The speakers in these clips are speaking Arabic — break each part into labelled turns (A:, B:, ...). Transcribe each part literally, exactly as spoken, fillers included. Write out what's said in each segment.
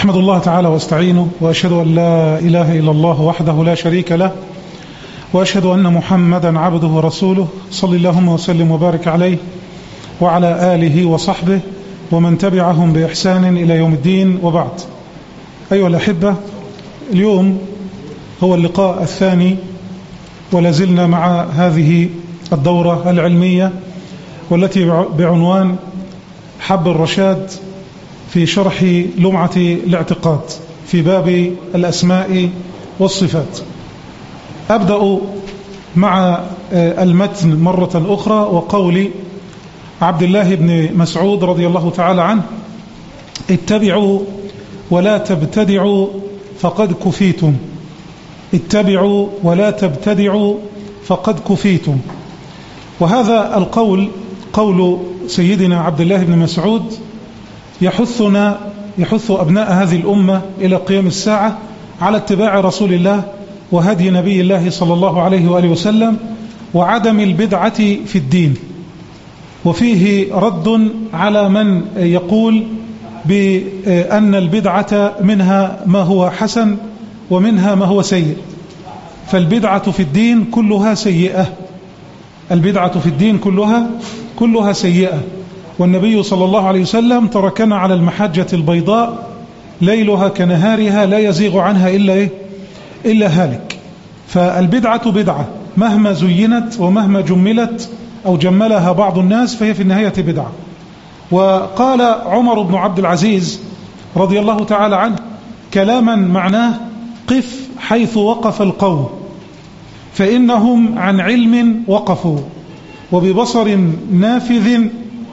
A: أحمد الله تعالى واستعينه وأشهد أن لا إله إلا الله وحده لا شريك له وأشهد أن محمدا عبده ورسوله صلى اللهم وسلم وبارك عليه وعلى آله وصحبه ومن تبعهم بإحسان إلى يوم الدين. وبعد، أيها الأحبة، اليوم هو اللقاء الثاني ولازلنا مع هذه الدورة العلمية والتي بعنوان حب الرشاد في شرح لمعة الاعتقاد في باب الأسماء والصفات. أبدأ مع المتن مرة أخرى وقول عبد الله بن مسعود رضي الله تعالى عنه: اتبعوا ولا تبتدعوا فقد كفيتم. اتبعوا ولا تبتدعوا فقد كفيتم. وهذا القول قول سيدنا عبد الله بن مسعود يحثنا يحث أبناء هذه الأمة إلى قيام الساعة على اتباع رسول الله وهدي نبي الله صلى الله عليه وآله وسلم وعدم البدعة في الدين. وفيه رد على من يقول بأن البدعة منها ما هو حسن ومنها ما هو سيء. فالبدعة في الدين كلها سيئة، البدعة في الدين كلها كلها سيئة. والنبي صلى الله عليه وسلم تركنا على المحجة البيضاء ليلها كنهارها لا يزيغ عنها إلا إيه؟ إلا هالك. فالبدعة بدعة مهما زينت ومهما جملت أو جملها بعض الناس فهي في النهاية بدعة. وقال عمر بن عبد العزيز رضي الله تعالى عنه كلاما معناه: قف حيث وقف القوم فإنهم عن علم وقفوا وببصر نافذ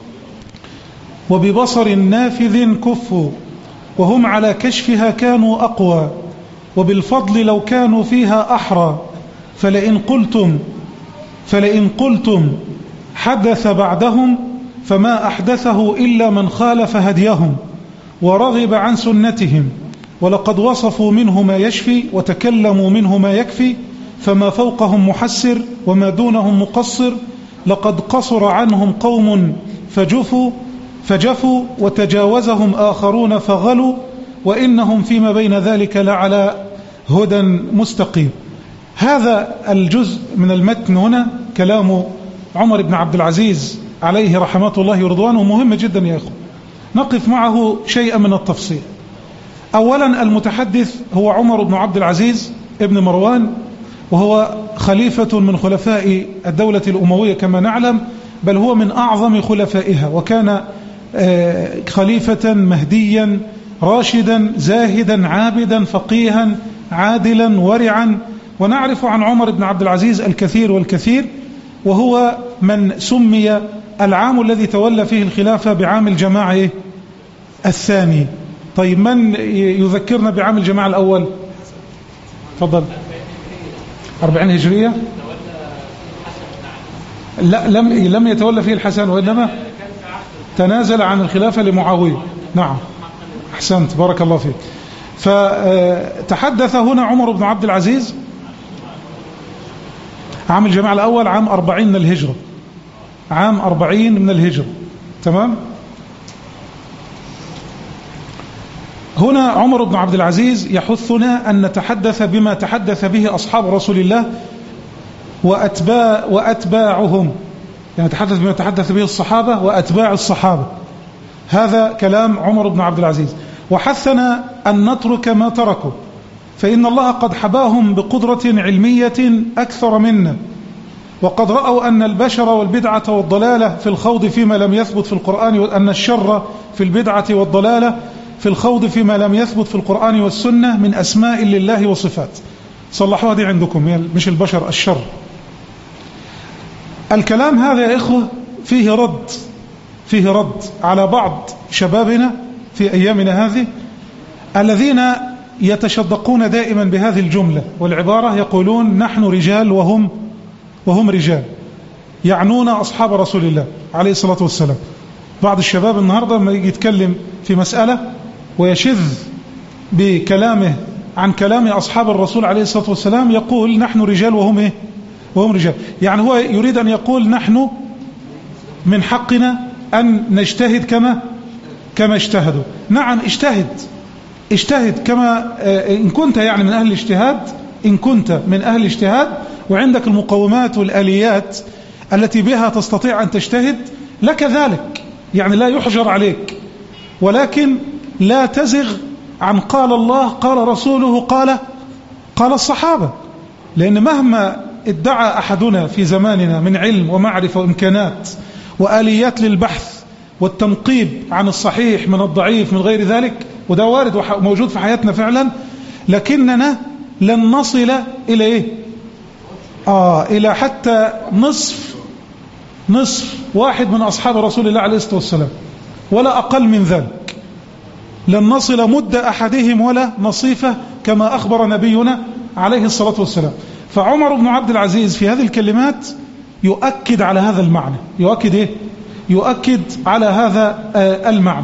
A: وببصر نافذ كفوا وهم على كشفها كانوا أقوى وبالفضل لو كانوا فيها أحرى فلئن قلتم فلئن قلتم حدث بعدهم فما أحدثه إلا من خالف هديهم ورغب عن سنتهم ولقد وصفوا منه ما يشفي وتكلموا منه ما يكفي فما فوقهم محسر وما دونهم مقصر لقد قصر عنهم قوم فجفوا فجفوا وتجاوزهم آخرون فغلوا وإنهم فيما بين ذلك لعلى هدى مستقيم. هذا الجزء من المتن هنا كلام عمر بن عبد العزيز عليه رحمة الله ورضوانه مهم جدا يا أخوة. نقف معه شيئا من التفصيل. أولا، المتحدث هو عمر بن عبد العزيز ابن مروان، وهو خليفة من خلفاء الدولة الأموية كما نعلم، بل هو من أعظم خلفائها، وكان خليفة مهديا راشدا زاهدا عابدا فقيها عادلا ورعا. ونعرف عن عمر بن عبد العزيز الكثير والكثير، وهو من سمي العام الذي تولى فيه الخلافة بعام الجماعة الثاني. طيب، من يذكرنا بعام الجماعة الأول؟ تفضل. أربعين هجرية. لا، لم لم يتولى فيه الحسن، وإنما تنازل عن الخلافة لمعاوية. نعم، أحسنت، بارك الله فيك. فتحدث هنا عمر بن عبد العزيز عام الجماعة الأول عام أربعين من الهجرة، عام أربعين من الهجرة، تمام. هنا عمر بن عبد العزيز يحثنا أن نتحدث بما تحدث به أصحاب رسول الله وأتباع وأتباعهم، يعني نتحدث بما تحدث به الصحابة وأتباع الصحابة. هذا كلام عمر بن عبد العزيز. وحثنا أن نترك ما تركوا، فإن الله قد حباهم بقدرة علمية أكثر منا، وقد رأوا أن البشر والبدعة والضلالة في الخوض فيما لم يثبت في القرآن، وأن الشر في البدعة والضلالة في الخوض فيما لم يثبت في القرآن والسنة من أسماء لله وصفات. صلحوها دي عندكم، مش البشر، الشر. الكلام هذا يا إخوة فيه رد فيه رد على بعض شبابنا في أيامنا هذه الذين يتشدقون دائما بهذه الجملة والعبارة، يقولون نحن رجال وهم وهم رجال، يعنون أصحاب رسول الله عليه الصلاة والسلام. بعض الشباب النهاردة لما يجي يتكلم في مسألة ويشذ بكلامه عن كلام أصحاب الرسول عليه الصلاة والسلام يقول نحن رجال وهم إيه؟ وهم رجال. يعني هو يريد أن يقول نحن من حقنا أن نجتهد كما كما اجتهدوا. نعم، اجتهد اجتهد كما إن كنت يعني من أهل الاجتهاد، إن كنت من أهل الاجتهاد وعندك المقومات والآليات التي بها تستطيع أن تجتهد لك ذلك، يعني لا يحجر عليك، ولكن لا تزغ عن قال الله قال رسوله قال قال الصحابة. لأن مهما ادعى أحدنا في زماننا من علم ومعرفة وإمكانات وآليات للبحث والتنقيب عن الصحيح من الضعيف من غير ذلك، وده وارد وموجود في حياتنا فعلا، لكننا لن نصل إلى إيه؟ آه إلى حتى نصف نصف واحد من أصحاب رسول الله عليه الصلاة والسلام، ولا أقل من ذلك. لن نصل مد أحدهم ولا نصيفه كما أخبر نبينا عليه الصلاة والسلام. فعمر بن عبد العزيز في هذه الكلمات يؤكد على هذا المعنى. يؤكد إيه؟ يؤكد على هذا المعنى.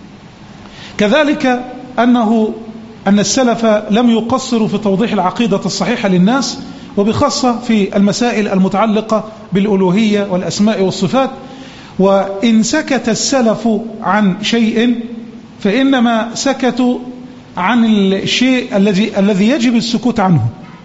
A: كذلك أنه أن السلف لم يقصروا في توضيح العقيدة الصحيحة للناس، وبخاصة في المسائل المتعلقة بالألوهية والأسماء والصفات. وإن سكت السلف عن شيء فإنما سكتوا عن الشيء الذي الذي يجب السكوت عنه.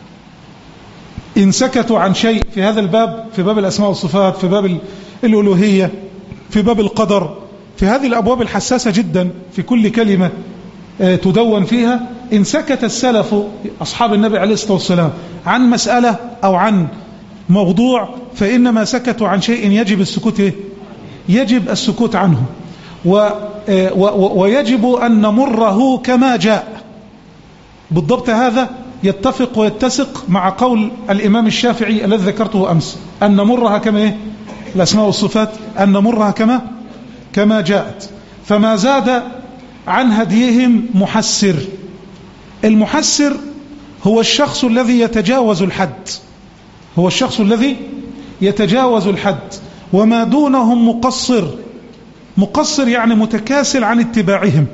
A: إن سكتوا عن شيء في هذا الباب، في باب الأسماء والصفات، في باب الألوهية، في باب القدر، في هذه الأبواب الحساسة جدا في كل كلمة تدون فيها، إن سكت السلف أصحاب النبي عليه الصلاة والسلام عن مسألة أو عن موضوع فإنما سكتوا عن شيء يجب السكوت يجب السكوت عنه، و ويجب أن نمره كما جاء. بالضبط هذا يتفق ويتسق مع قول الإمام الشافعي الذي ذكرته أمس، أن نمرها كما إيه؟ الأسماء والصفات أن نمرها كما كما جاءت. فما زاد عن هديهم محسر. المحسر هو الشخص الذي يتجاوز الحد، هو الشخص الذي يتجاوز الحد، وما دونهم مقصر. مقصر يعني متكاسل عن اتباعهم.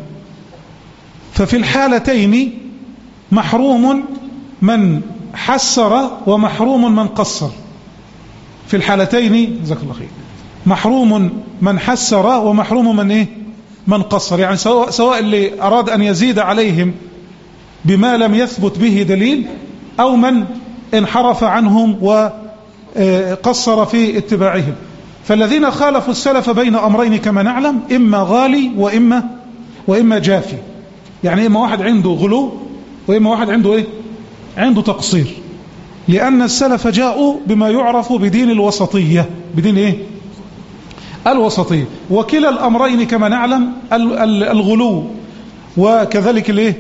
A: ففي الحالتين محروم من حسر ومحروم من قصر. في الحالتين جزاك الله خير محروم من حسر ومحروم من ايه؟ من قصر. يعني سواء, سواء اللي أراد أن يزيد عليهم بما لم يثبت به دليل، أو من انحرف عنهم وقصر في اتباعهم. فالذين خالفوا السلف بين أمرين كما نعلم، إما غالي وإما وإما جافي. يعني إما واحد عنده غلو وإما واحد عنده إيه؟ عنده تقصير. لأن السلف جاءوا بما يعرف بدين الوسطية، بدين إيه؟ الوسطية. وكلا الأمرين كما نعلم الغلو وكذلك الإيه؟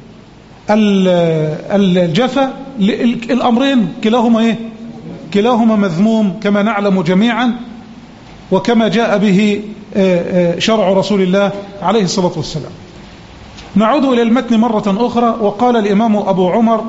A: الجفا. الأمرين كلاهما إيه؟ كلاهما مذموم كما نعلم جميعا، وكما جاء به شرع رسول الله عليه الصلاة والسلام. نعود إلى المتن مرة أخرى. وقال الإمام أبو عمر،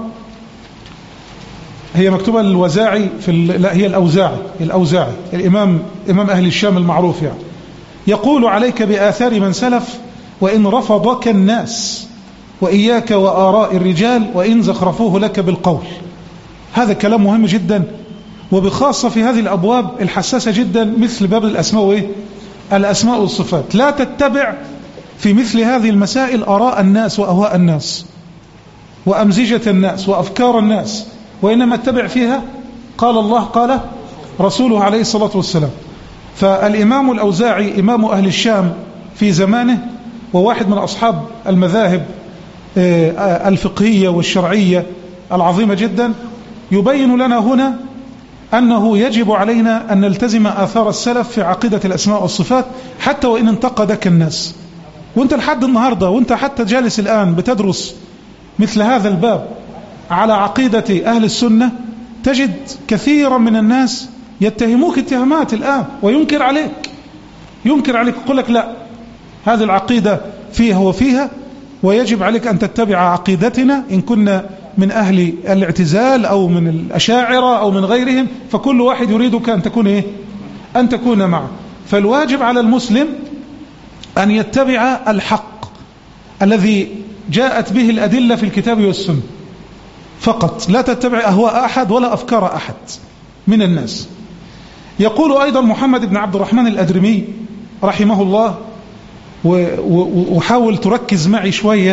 A: هي مكتوبة الوزاعي في لا هي الأوزاعي الأوزاعي الإمام إمام أهل الشام المعروف، يعني يقول: عليك بآثار من سلف وإن رفضك الناس، وإياك وآراء الرجال وإن زخرفوه لك بالقول. هذا كلام مهم جدا، وبخاصة في هذه الأبواب الحساسة جدا مثل باب الأسماء وإيه؟ الأسماء والصفات. لا تتبع في مثل هذه المسائل آراء الناس وأهواء الناس وأمزجة الناس وأفكار الناس، وإنما اتبع فيها قال الله قال رسوله عليه الصلاة والسلام. فالإمام الأوزاعي إمام أهل الشام في زمانه، وواحد من أصحاب المذاهب الفقهية والشرعية العظيمة جدا، يبين لنا هنا أنه يجب علينا أن نلتزم آثار السلف في عقيدة الأسماء والصفات، حتى وإن انتقدك الناس. وانت لحد النهاردة وانت حتى جالس الآن بتدرس مثل هذا الباب على عقيدة أهل السنة، تجد كثيرا من الناس يتهموك اتهامات الآن وينكر عليك ينكر عليك يقول لك لا، هذه العقيدة فيها وفيها، ويجب عليك أن تتبع عقيدتنا إن كنا من أهل الاعتزال أو من الأشاعرة أو من غيرهم، فكل واحد يريدك أن تكون إيه؟ أن تكون معه. فالواجب على المسلم أن يتبع الحق الذي جاءت به الأدلة في الكتاب والسنة فقط، لا تتبع أهواء أحد ولا أفكار أحد من الناس. يقول أيضا محمد بن عبد الرحمن الأدرمي رحمه الله، وحاول تركز معي شوية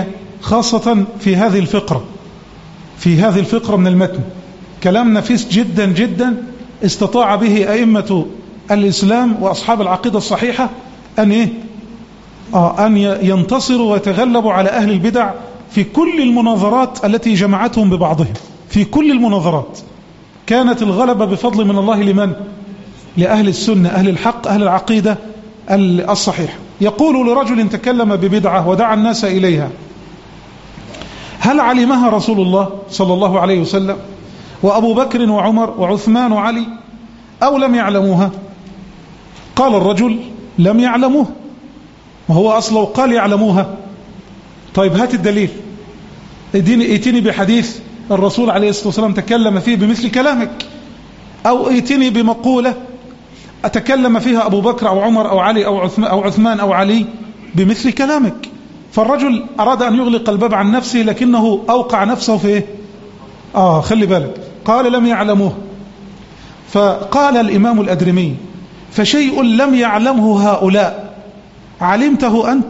A: خاصة في هذه الفقرة في هذه الفقرة من المتن كلام نفيس جدا جدا استطاع به أئمة الإسلام وأصحاب العقيدة الصحيحة أن إيه؟ آه أن ينتصروا ويتغلبوا على أهل البدع في كل المناظرات التي جمعتهم ببعضهم. في كل المناظرات كانت الغلبة بفضل من الله لمن؟ لأهل السنة، أهل الحق، أهل العقيدة الصحيحة. يقول لرجل تكلم ببدعة ودعا الناس إليها: هل علمها رسول الله صلى الله عليه وسلم وأبو بكر وعمر وعثمان وعلي أو لم يعلموها؟ قال الرجل: لم يعلموها. وهو أصلا قال يعلموها. طيب هات الدليل، ائتني بحديث الرسول عليه الصلاة والسلام تكلم فيه بمثل كلامك، أو ائتني بمقولة أتكلم فيها أبو بكر أو عمر أو علي أو عثمان أو, عثمان أو علي بمثل كلامك. فالرجل أراد أن يغلق الباب عن نفسه لكنه أوقع نفسه في إيه؟ آه خلي بالك، قال لم يعلموه. فقال الإمام الأدرمي: فشيء لم يعلمه هؤلاء علمته أنت؟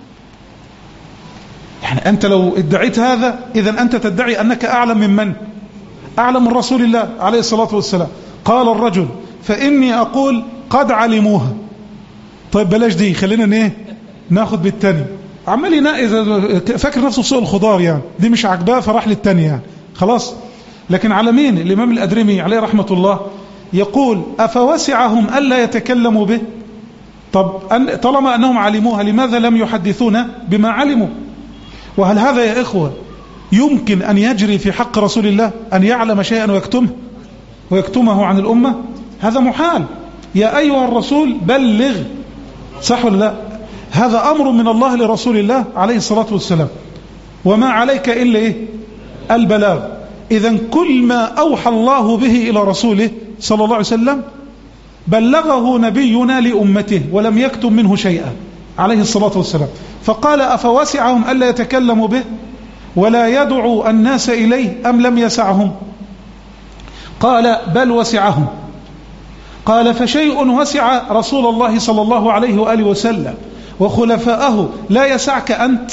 A: يعني أنت لو ادعيت هذا إذن أنت تدعي أنك أعلم من من؟ أعلم من رسول الله عليه الصلاة والسلام. قال الرجل: فإني أقول قد علموها. طيب بلاش دي، خلينا ايه ناخد بالتاني. عمال يناقز فاكر نفسه في سوق الخضار، يعني دي مش عجباه فراح للتاني يعني خلاص. لكن على مين؟ الإمام الأدرمي عليه رحمة الله يقول: أفوسعهم ألا يتكلموا به؟ طب طالما أنهم علموها لماذا لم يحدثونا بما علموا؟ وهل هذا يا إخوة يمكن أن يجري في حق رسول الله أن يعلم شيئا ويكتمه ويكتمه عن الأمة؟ هذا محال. يا أيها الرسول بلغ، صح ولا لا؟ هذا أمر من الله لرسول الله عليه الصلاة والسلام، وما عليك إلا إيه؟ البلاغ. إذن كل ما أوحى الله به إلى رسوله صلى الله عليه وسلم بلغه نبينا لأمته ولم يكتم منه شيئا عليه الصلاة والسلام. فقال: أفوسعهم ألا يتكلموا به ولا يدعوا الناس إليه أم لم يسعهم؟ قال: بل وسعهم. قال: فشيء وسع رسول الله صلى الله عليه وآله وسلم وخلفاءه لا يسعك أنت؟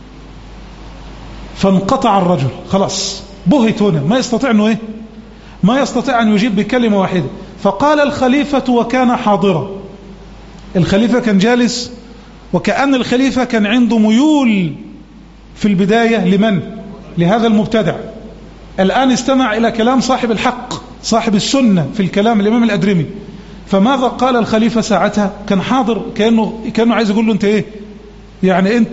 A: فانقطع الرجل، خلاص بهت هنا، ما يستطيع أنه إيه؟ ما يستطيع أن يجيب بكلمة واحدة. فقال الخليفة وكان حاضرا، الخليفة كان جالس، وكأن الخليفة كان عنده ميول في البداية لمن؟ لهذا المبتدع. الآن استمع إلى كلام صاحب الحق صاحب السنة في الكلام الإمام الأدرمي. فماذا قال الخليفة ساعتها؟ كان حاضر، كأنه, كأنه عايز يقول له أنت إيه يعني؟ أنت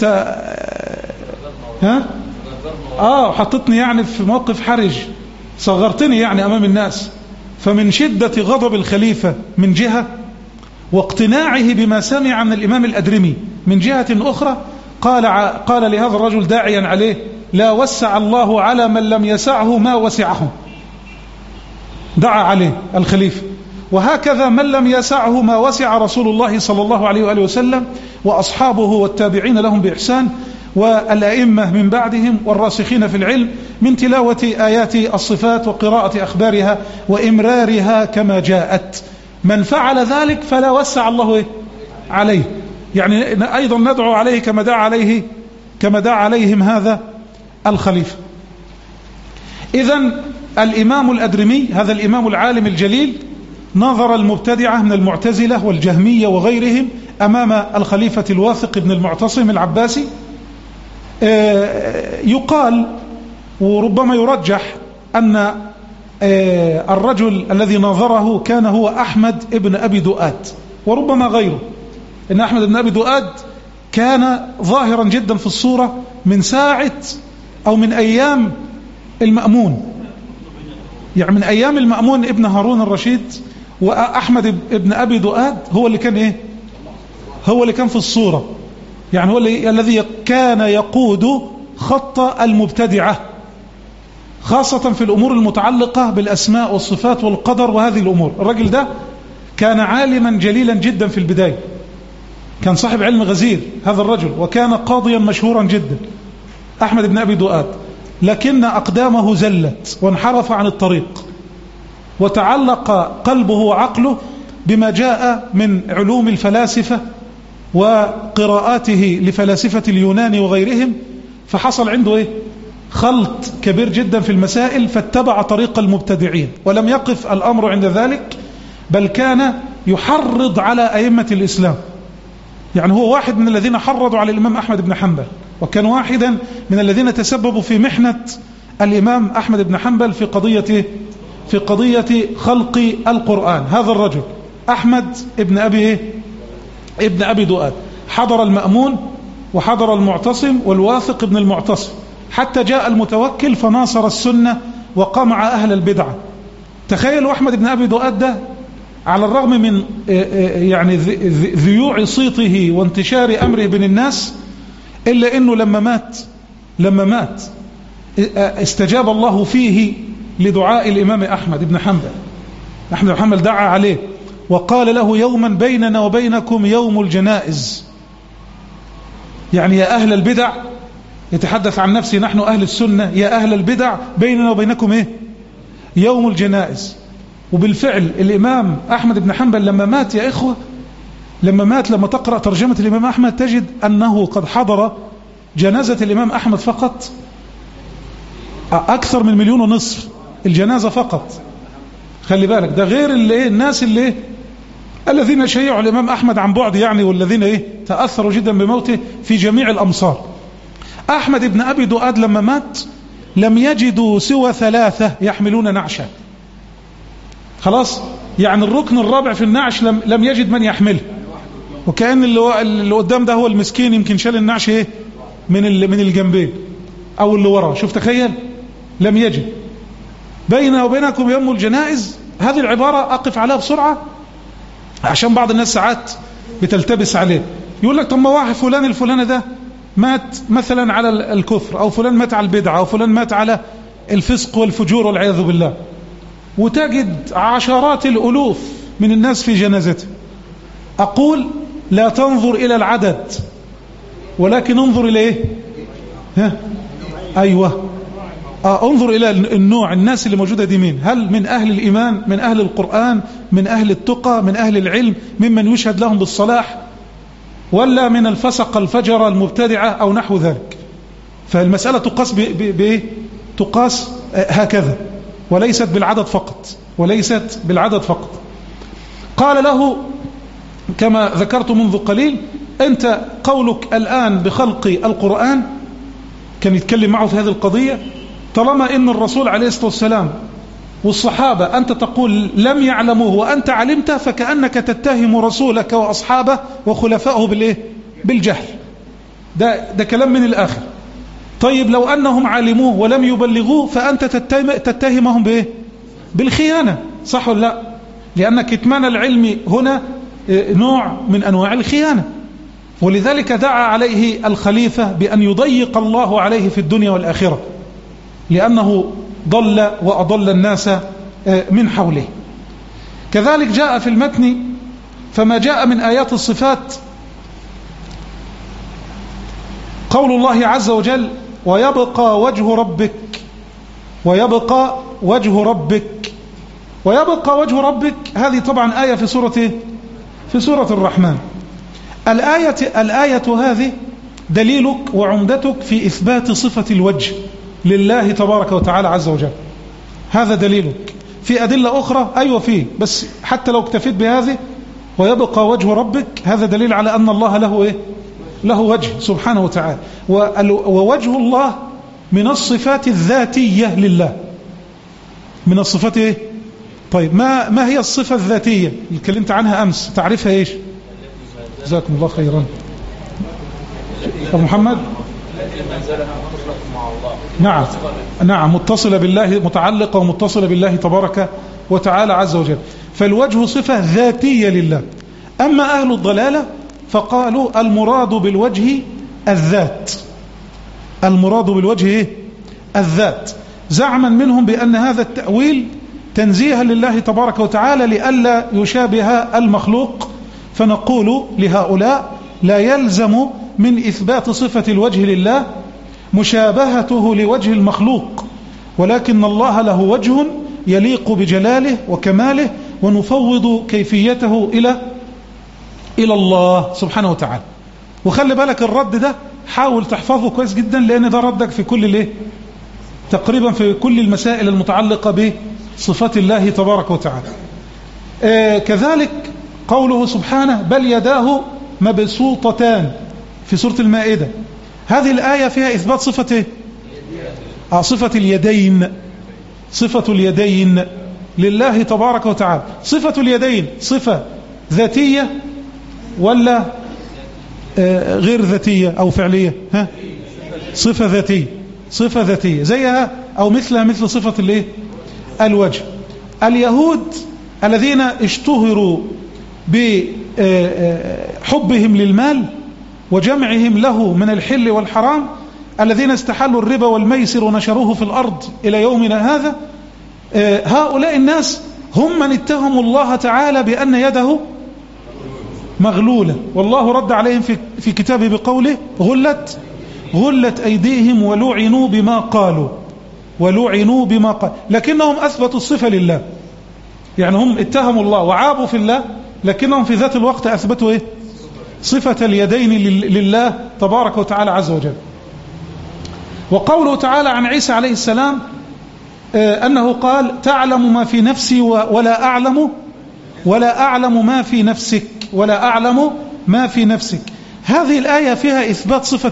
A: ها آه حطتني يعني في موقف حرج، صغرتني يعني أمام الناس. فمن شدة غضب الخليفة من جهة واقتناعه بما سمع من الإمام الأدرمي من جهة أخرى، قال قال لهذا الرجل داعيا عليه: لا وسع الله على من لم يسعه ما وسعه. دعا عليه الخليفة. وهكذا من لم يسعه ما وسع رسول الله صلى الله عليه وآله وسلم وأصحابه والتابعين لهم بإحسان والأئمة من بعدهم والراسخين في العلم من تلاوة آيات الصفات وقراءة أخبارها وإمرارها كما جاءت. من فعل ذلك فلا وسع الله عليه، يعني أيضا ندعو عليه كما دعا عليه كما دعا عليهم هذا الخليفة. إذن الإمام الأدرمي هذا الإمام العالم الجليل نظر المبتدعة من المعتزلة والجهمية وغيرهم أمام الخليفة الواثق بن المعتصم العباسي. يقال وربما يرجح أن الرجل الذي نظره كان هو أحمد ابن أبي دؤاد، وربما غيره. إن أحمد ابن أبي دؤاد كان ظاهرا جدا في الصورة من ساعة أو من أيام المأمون، يعني من أيام المأمون ابن هارون الرشيد. وأحمد ابن أبي دؤاد هو اللي كان إيه؟ هو اللي كان في الصورة، يعني هو الذي كان يقود خط المبتدعة خاصة في الأمور المتعلقة بالأسماء والصفات والقدر وهذه الأمور. الرجل ده كان عالما جليلا جدا في البداية، كان صاحب علم غزير هذا الرجل، وكان قاضيا مشهورا جدا أحمد بن أبي دؤاد، لكن أقدامه زلت وانحرف عن الطريق، وتعلق قلبه وعقله بما جاء من علوم الفلاسفة وقراءاته لفلاسفة اليونان وغيرهم، فحصل عنده إيه؟ خلط كبير جدا في المسائل، فاتبع طريق المبتدعين، ولم يقف الأمر عند ذلك، بل كان يحرض على أئمة الإسلام. يعني هو واحد من الذين حرضوا على الإمام أحمد بن حنبل، وكان واحدا من الذين تسببوا في محنة الإمام أحمد بن حنبل في قضية في قضية خلق القرآن. هذا الرجل أحمد ابن أبي إيه؟ ابن أبي دؤاد، حضر المأمون وحضر المعتصم والواثق ابن المعتصم، حتى جاء المتوكل فناصر السنة وقمع أهل البدعة. تخيلوا أحمد بن أبي دؤاد ده على الرغم من يعني ذيوع صيته وانتشار أمره بين الناس، إلا أنه لما مات لما مات استجاب الله فيه لدعاء الإمام أحمد بن حنبل. أحمد بن حنبل دعا عليه وقال له: يوما بيننا وبينكم يوم الجنائز. يعني يا أهل البدع، يتحدث عن نفسه: نحن أهل السنة، يا أهل البدع بيننا وبينكم إيه؟ يوم الجنائز. وبالفعل الإمام أحمد بن حنبل لما مات يا إخوة، لما مات لما تقرأ ترجمة الإمام أحمد تجد أنه قد حضر جنازة الإمام أحمد فقط أكثر من مليون ونصف، الجنازة فقط. خلي بالك، ده غير اللي إيه الناس اللي إيه الذين شيعوا الإمام أحمد عن بعد يعني، والذين إيه تأثروا جدا بموته في جميع الأمصار. أحمد بن أبي دؤاد لما مات لم يجدوا سوى ثلاثة يحملون نعشا. خلاص، يعني الركن الرابع في النعش لم, لم يجد من يحمله، وكأن اللي, اللي قدام ده هو المسكين يمكن شال النعش إيه من من الجنبين أو اللي وراه. شوف، تخيل، لم يجد. بيننا وبينكم يوم الجنائز، هذه العبارة أقف عليها بسرعة عشان بعض الناس ساعات بتلتبس عليه. يقول لك: طب ما واحد فلان الفلانة ده مات مثلا على الكفر، أو فلان مات على البدعة، أو فلان مات على الفسق والفجور والعياذ بالله، وتجد عشرات الألوف من الناس في جنازته. أقول: لا تنظر إلى العدد، ولكن انظر إلى إيه؟ ها؟ أيوة، آه انظر إلى النوع، الناس اللي موجودة دي مين؟ هل من أهل الإيمان، من أهل القرآن، من أهل التقى، من أهل العلم، ممن يشهد لهم بالصلاح، ولا من الفسق الفجر المبتدعة أو نحو ذلك؟ فالمسألة تقاس بإيه؟ تقاس هكذا، وليست بالعدد فقط، وليست بالعدد فقط. قال له كما ذكرت منذ قليل: أنت قولك الآن بخلق القرآن، كان يتكلم معه في هذه القضية، طالما إن الرسول عليه الصلاة والسلام والصحابة أنت تقول لم يعلموه وأنت علمت، فكأنك تتهم رسولك وأصحابه وخلفائه بالإيه؟ بالجهل. ده, ده كلام من الآخر. طيب لو أنهم علموه ولم يبلغوه، فأنت تتهمهم بإيه؟ بالخيانة، صح ولا لا؟ لأن كتمان العلم هنا نوع من أنواع الخيانة. ولذلك دعا عليه الخليفة بأن يضيق الله عليه في الدنيا والآخرة، لأنه ضل وأضل الناس من حوله. كذلك جاء في المتن: فما جاء من آيات الصفات قول الله عز وجل: ويبقى وجه ربك ويبقى وجه ربك ويبقى وجه ربك. هذه طبعا آية في سورة في سورة الرحمن. الآية الآية هذه دليلك وعمدتك في إثبات صفة الوجه لله تبارك وتعالى عز وجل. هذا دليلك. في أدلة أخرى أيوة فيه، بس حتى لو اكتفيت بهذه ويبقى وجه ربك، هذا دليل على أن الله له إيه؟ له وجه سبحانه وتعالى. ووجه الله من الصفات الذاتية لله، من الصفات إيه؟ طيب ما ما هي الصفة الذاتية اللي اتكلمت عنها أمس؟ تعرفها إيش؟ جزاكم الله خيرا. أبو محمد. نعم نعم، متصلة بالله، متعلقة ومتصلة بالله تبارك وتعالى عز وجل. فالوجه صفة ذاتية لله. أما أهل الضلالة فقالوا المراد بالوجه الذات، المراد بالوجه إيه؟ الذات، زعما منهم بأن هذا التأويل تنزيها لله تبارك وتعالى لئلا يشابه المخلوق. فنقول لهؤلاء: لا يلزم من إثبات صفة الوجه لله مشابهته لوجه المخلوق، ولكن الله له وجه يليق بجلاله وكماله، ونفوض كيفيته إلى إلى الله سبحانه وتعالى. وخلي بالك الرد ده حاول تحفظه كويس جدا، لأن ده ردك في كل الايه تقريبا في كل المسائل المتعلقة بصفات الله تبارك وتعالى. آه كذلك قوله سبحانه بل يداه مبسوطتان في سورة المائدة، هذه الآية فيها إثبات صفة ايه؟ آه صفة اليدين، صفة اليدين لله تبارك وتعالى. صفة اليدين صفة ذاتية ولا آه غير ذاتية أو فعلية؟ ها؟ صفة ذاتية، صفة ذاتية زيها أو مثلها مثل صفة الايه؟ الوجه. اليهود الذين اشتهروا بحبهم للمال وجمعهم له من الحل والحرام، الذين استحلوا الربا والميسر ونشروه في الأرض إلى يومنا هذا، هؤلاء الناس هم من اتهموا الله تعالى بأن يده مغلولة، والله رد عليهم في في كتابه بقوله غلت غلت أيديهم ولعنوا بما قالوا ولعنوا بما قال، لكنهم أثبتوا الصفة لله. يعني هم اتهموا الله وعابوا في الله، لكنهم في ذات الوقت أثبتوا إيه؟ صفة اليدين لله تبارك وتعالى عز وجل. وقوله تعالى عن عيسى عليه السلام أنه قال تعلم ما في نفسي ولا أعلم ولا أعلم ما في نفسك ولا أعلم ما في نفسك. هذه الآية فيها إثبات صفة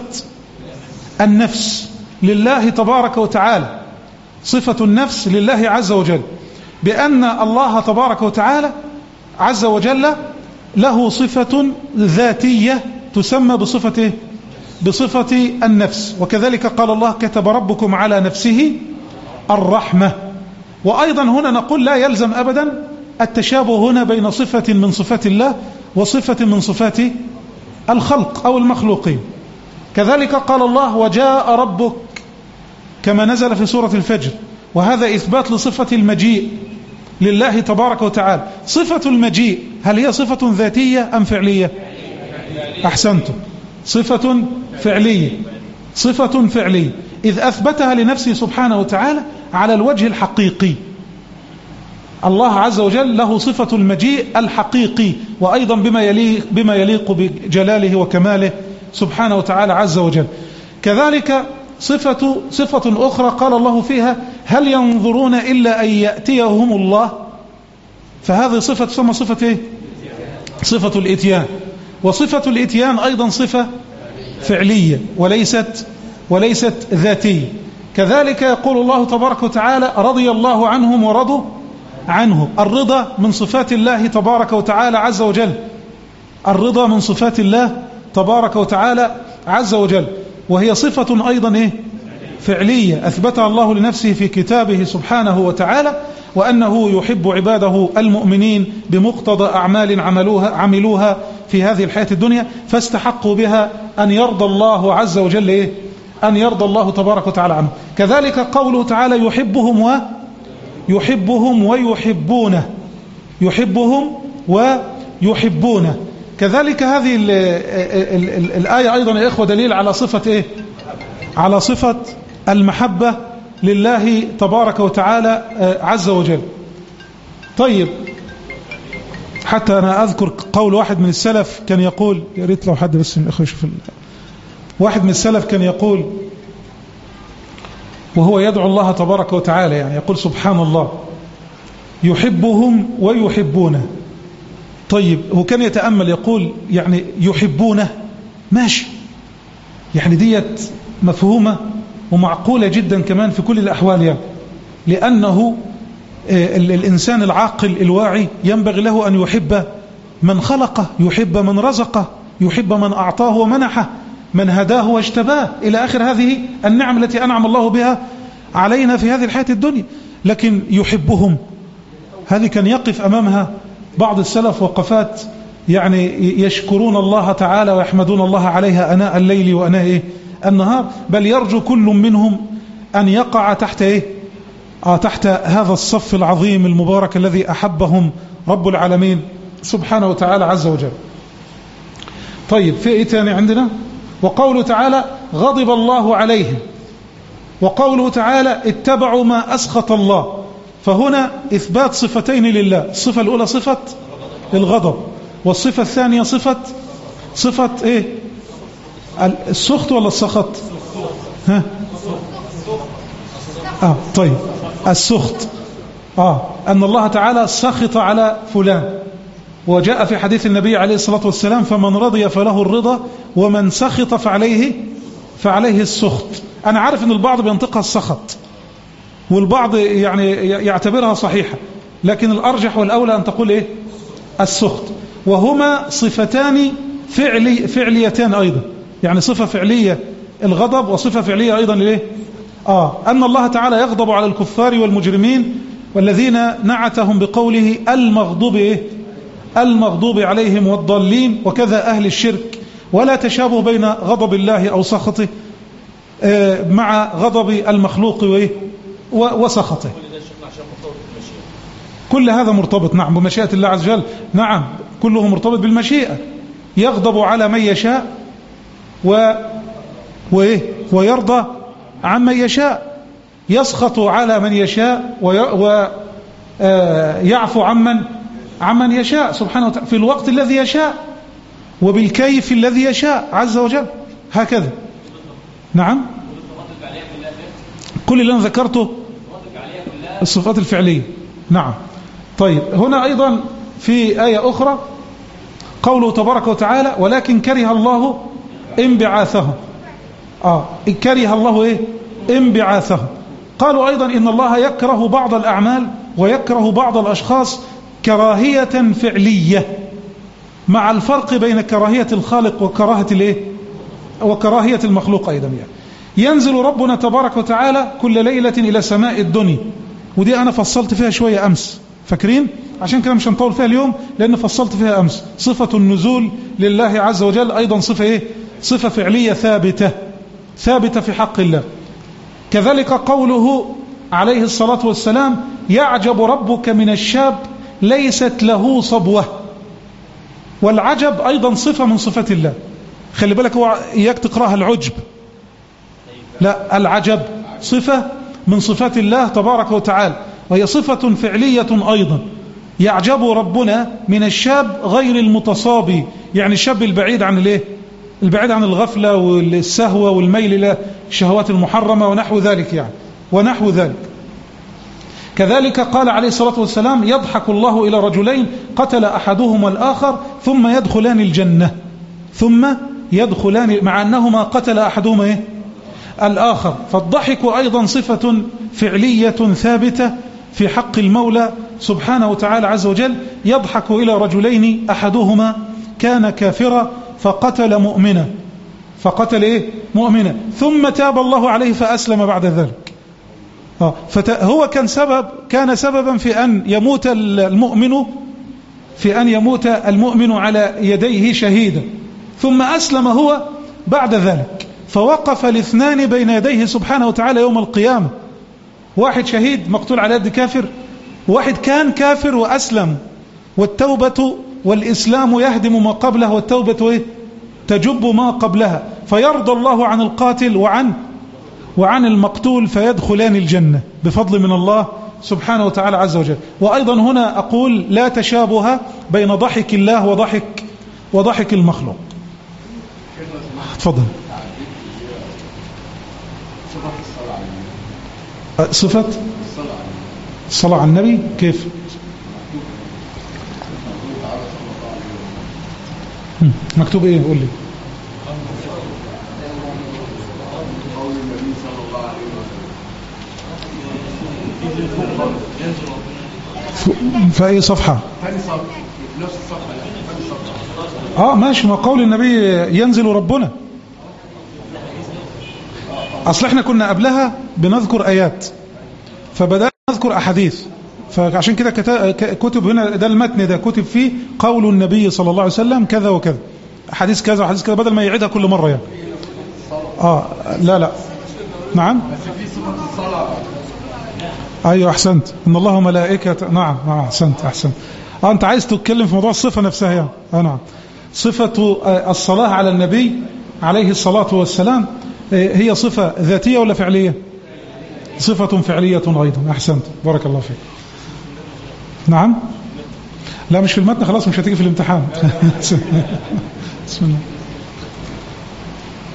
A: النفس لله تبارك وتعالى، صفة النفس لله عز وجل، بأن الله تبارك وتعالى عز وجل له صفة ذاتية تسمى بصفة بصفة النفس. وكذلك قال الله كتب ربكم على نفسه الرحمة. وأيضا هنا نقول لا يلزم أبدا التشابه هنا بين صفة من صفات الله وصفة من صفات الخلق أو المخلوقين. كذلك قال الله وجاء ربك كما نزل في سورة الفجر، وهذا إثبات لصفة المجيء لله تبارك وتعالى. صفة المجيء هل هي صفة ذاتية أم فعلية؟ أحسنتم، صفة فعلية، صفة فعلية، إذ أثبتها لنفسه سبحانه وتعالى على الوجه الحقيقي. الله عز وجل له صفة المجيء الحقيقي، وأيضا بما يليق, بما يليق بجلاله وكماله سبحانه وتعالى عز وجل. كذلك صفة, صفة أخرى قال الله فيها هل ينظرون إلا أن يأتيهم الله، فهذه صفة تسمى صفة إيه؟ صفة الإتيان. وصفة الإتيان أيضا صفة فعلية وليست, وليست ذاتية. كذلك يقول الله تبارك وتعالى رضي الله عنهم ورضوا عنه. الرضا من صفات الله تبارك وتعالى عز وجل، الرضا من صفات الله تبارك وتعالى عز وجل، وهي صفة أيضا إيه؟ فعلية أثبتها الله لنفسه في كتابه سبحانه وتعالى، وأنه يحب عباده المؤمنين بمقتضى أعمال عملوها, عملوها في هذه الحياة الدنيا، فاستحقوا بها أن يرضى الله عز وجل إيه؟ أن يرضى الله تبارك وتعالى عنه. كذلك قوله تعالى يحبهم ويحبهم ويحبونه، يحبهم ويحبونه. كذلك هذه ال ال ال الآية أيضا يا إخوة دليل على صفة إيه؟ على صفة المحبة لله تبارك وتعالى عز وجل. طيب، حتى أنا أذكر قول واحد من السلف كان يقول، يا ريت لو حد بس من الأخوة يشوف، واحد من السلف كان يقول وهو يدعو الله تبارك وتعالى، يعني يقول سبحان الله يحبهم ويحبونه. طيب، هو كان يتأمل يقول يعني يحبونه ماشي، يعني ديت مفهومة ومعقولة جدا كمان في كل الأحوال، يعني لأنه الإنسان العاقل الواعي ينبغي له أن يحب من خلقه، يحب من رزقه، يحب من أعطاه ومنحه، من هداه واجتباه، إلى آخر هذه النعم التي أنعم الله بها علينا في هذه الحياة الدنيا. لكن يحبهم هذه كان يقف أمامها بعض السلف وقفات يعني يشكرون الله تعالى ويحمدون الله عليها أناء الليل وأناء النهار، بل يرجو كل منهم أن يقع تحت إيه؟ آه تحت هذا الصف العظيم المبارك الذي أحبهم رب العالمين سبحانه وتعالى عز وجل. طيب، في إيه تاني عندنا؟ وقوله تعالى غضب الله عليهم، وقوله تعالى اتبعوا ما أسخط الله. فهنا إثبات صفتين لله، الصفة الأولى صفة الغضب، والصفة الثانية صفة صفة إيه؟ السخط ولا السخط؟ ها آه طيب السخط آه أن الله تعالى سخط على فلان، وجاء في حديث النبي عليه الصلاة والسلام فمن رضي فله الرضا ومن سخط فعليه فعليه السخط. أنا عارف أن البعض بينطقها السخط والبعض يعني يعتبرها صحيحة، لكن الأرجح والأولى أن تقول إيه؟ السخط. وهما صفتان فعلي فعليتان أيضا، يعني صفة فعلية الغضب وصفة فعلية أيضا ليه؟ آه أن الله تعالى يغضب على الكفار والمجرمين والذين نعتهم بقوله المغضوب إيه؟ المغضوب عليهم والضالين، وكذا أهل الشرك، ولا تشابه بين غضب الله أو سخطه آه مع غضب المخلوق وإيه؟ وسخطه. كل هذا مرتبط نعم بمشيئة الله عز وجل، نعم كله مرتبط بالمشيئة. يغضب على من يشاء و... وإيه؟ ويرضى عن من يشاء، يسخط على من يشاء ويعفو عمن عمن يشاء سبحانه وتعالى في الوقت الذي يشاء وبالكيف الذي يشاء عز وجل، هكذا. نعم كل اللي أنا ذكرته الصفات الفعلية. نعم طيب هنا أيضا في آية أخرى قوله تبارك وتعالى ولكن كره الله انبعاثهم. آه كره الله إيه؟ انبعاثهم. قالوا أيضا إن الله يكره بعض الأعمال ويكره بعض الأشخاص كراهية فعلية، مع الفرق بين كراهية الخالق وكراهة الإيه؟ وكراهية المخلوق أيضا. يعني ينزل ربنا تبارك وتعالى كل ليلة إلى سماء الدنيا، ودي أنا فصلت فيها شوية أمس، فاكرين؟ عشان كده مش هنطول فيها اليوم لأن فصلت فيها أمس. صفة النزول لله عز وجل أيضا صفة إيه؟ صفة فعلية ثابتة ثابتة في حق الله. كذلك قوله عليه الصلاة والسلام يعجب ربك من الشاب ليست له صبوة. والعجب أيضا صفة من صفات الله، خلي بالك هو إياك تقرأها العجب، لا، العجب صفة من صفات الله تبارك وتعالى، وهي صفة فعلية أيضا. يعجب ربنا من الشاب غير المتصابي، يعني الشاب البعيد عن الايه؟ البعيد عن الغفلة والسهوة والميل إلى الشهوات المحرمة ونحو ذلك يعني ونحو ذلك. كذلك قال عليه الصلاة والسلام يضحك الله إلى رجلين قتل أحدهما الآخر ثم يدخلان الجنة ثم يدخلان مع أنهما قتل أحدهما إيه؟ الآخر. فالضحك أيضا صفة فعلية ثابتة في حق المولى سبحانه وتعالى عز وجل. يضحك إلى رجلين أحدهما كان كافرا فقتل مؤمنا فقتل إيه؟ مؤمنا ثم تاب الله عليه فأسلم بعد ذلك. فهو كان سبب كان سببا في أن يموت المؤمن في أن يموت المؤمن على يديه شهيدا، ثم أسلم هو بعد ذلك، فوقف الاثنان بين يديه سبحانه وتعالى يوم القيامة. واحد شهيد مقتول على يد كافر، واحد كان كافر وأسلم. والتوبة والإسلام يهدم ما قبله، والتوبة إيه؟ تجب ما قبلها. فيرضى الله عن القاتل وعن وعن المقتول فيدخلان الجنة بفضل من الله سبحانه وتعالى عز وجل. وأيضا هنا أقول لا تشابه بين ضحك الله وضحك وضحك المخلوق. تفضل. صفة الصلاة على النبي كيف؟ مكتوب ايه؟ قول لي. في اي صفحة؟ اه ماشي، ما قول النبي ينزل ربنا. اصل احنا كنا قبلها بنذكر ايات فبدأنا نذكر احاديث، فعشان كده كتب هنا ده المتن ده كتب فيه قول النبي صلى الله عليه وسلم كذا وكذا، حديث كذا وحديث كذا، بدل ما يعيدها كل مرة يعني. اه لا لا نعم ايوه احسنت، ان الله وملائكته. نعم نعم احسنت احسنت. اه انت عايز تتكلم في موضوع الصفة نفسها يعني. اه نعم. صفة الصلاة على النبي عليه الصلاة والسلام هي صفة ذاتية ولا فعلية؟ صفة فعلية أيضا. أحسنت بارك الله فيك. نعم لا مش في المتن، خلاص مش هتيجي في الامتحان. بسم الله.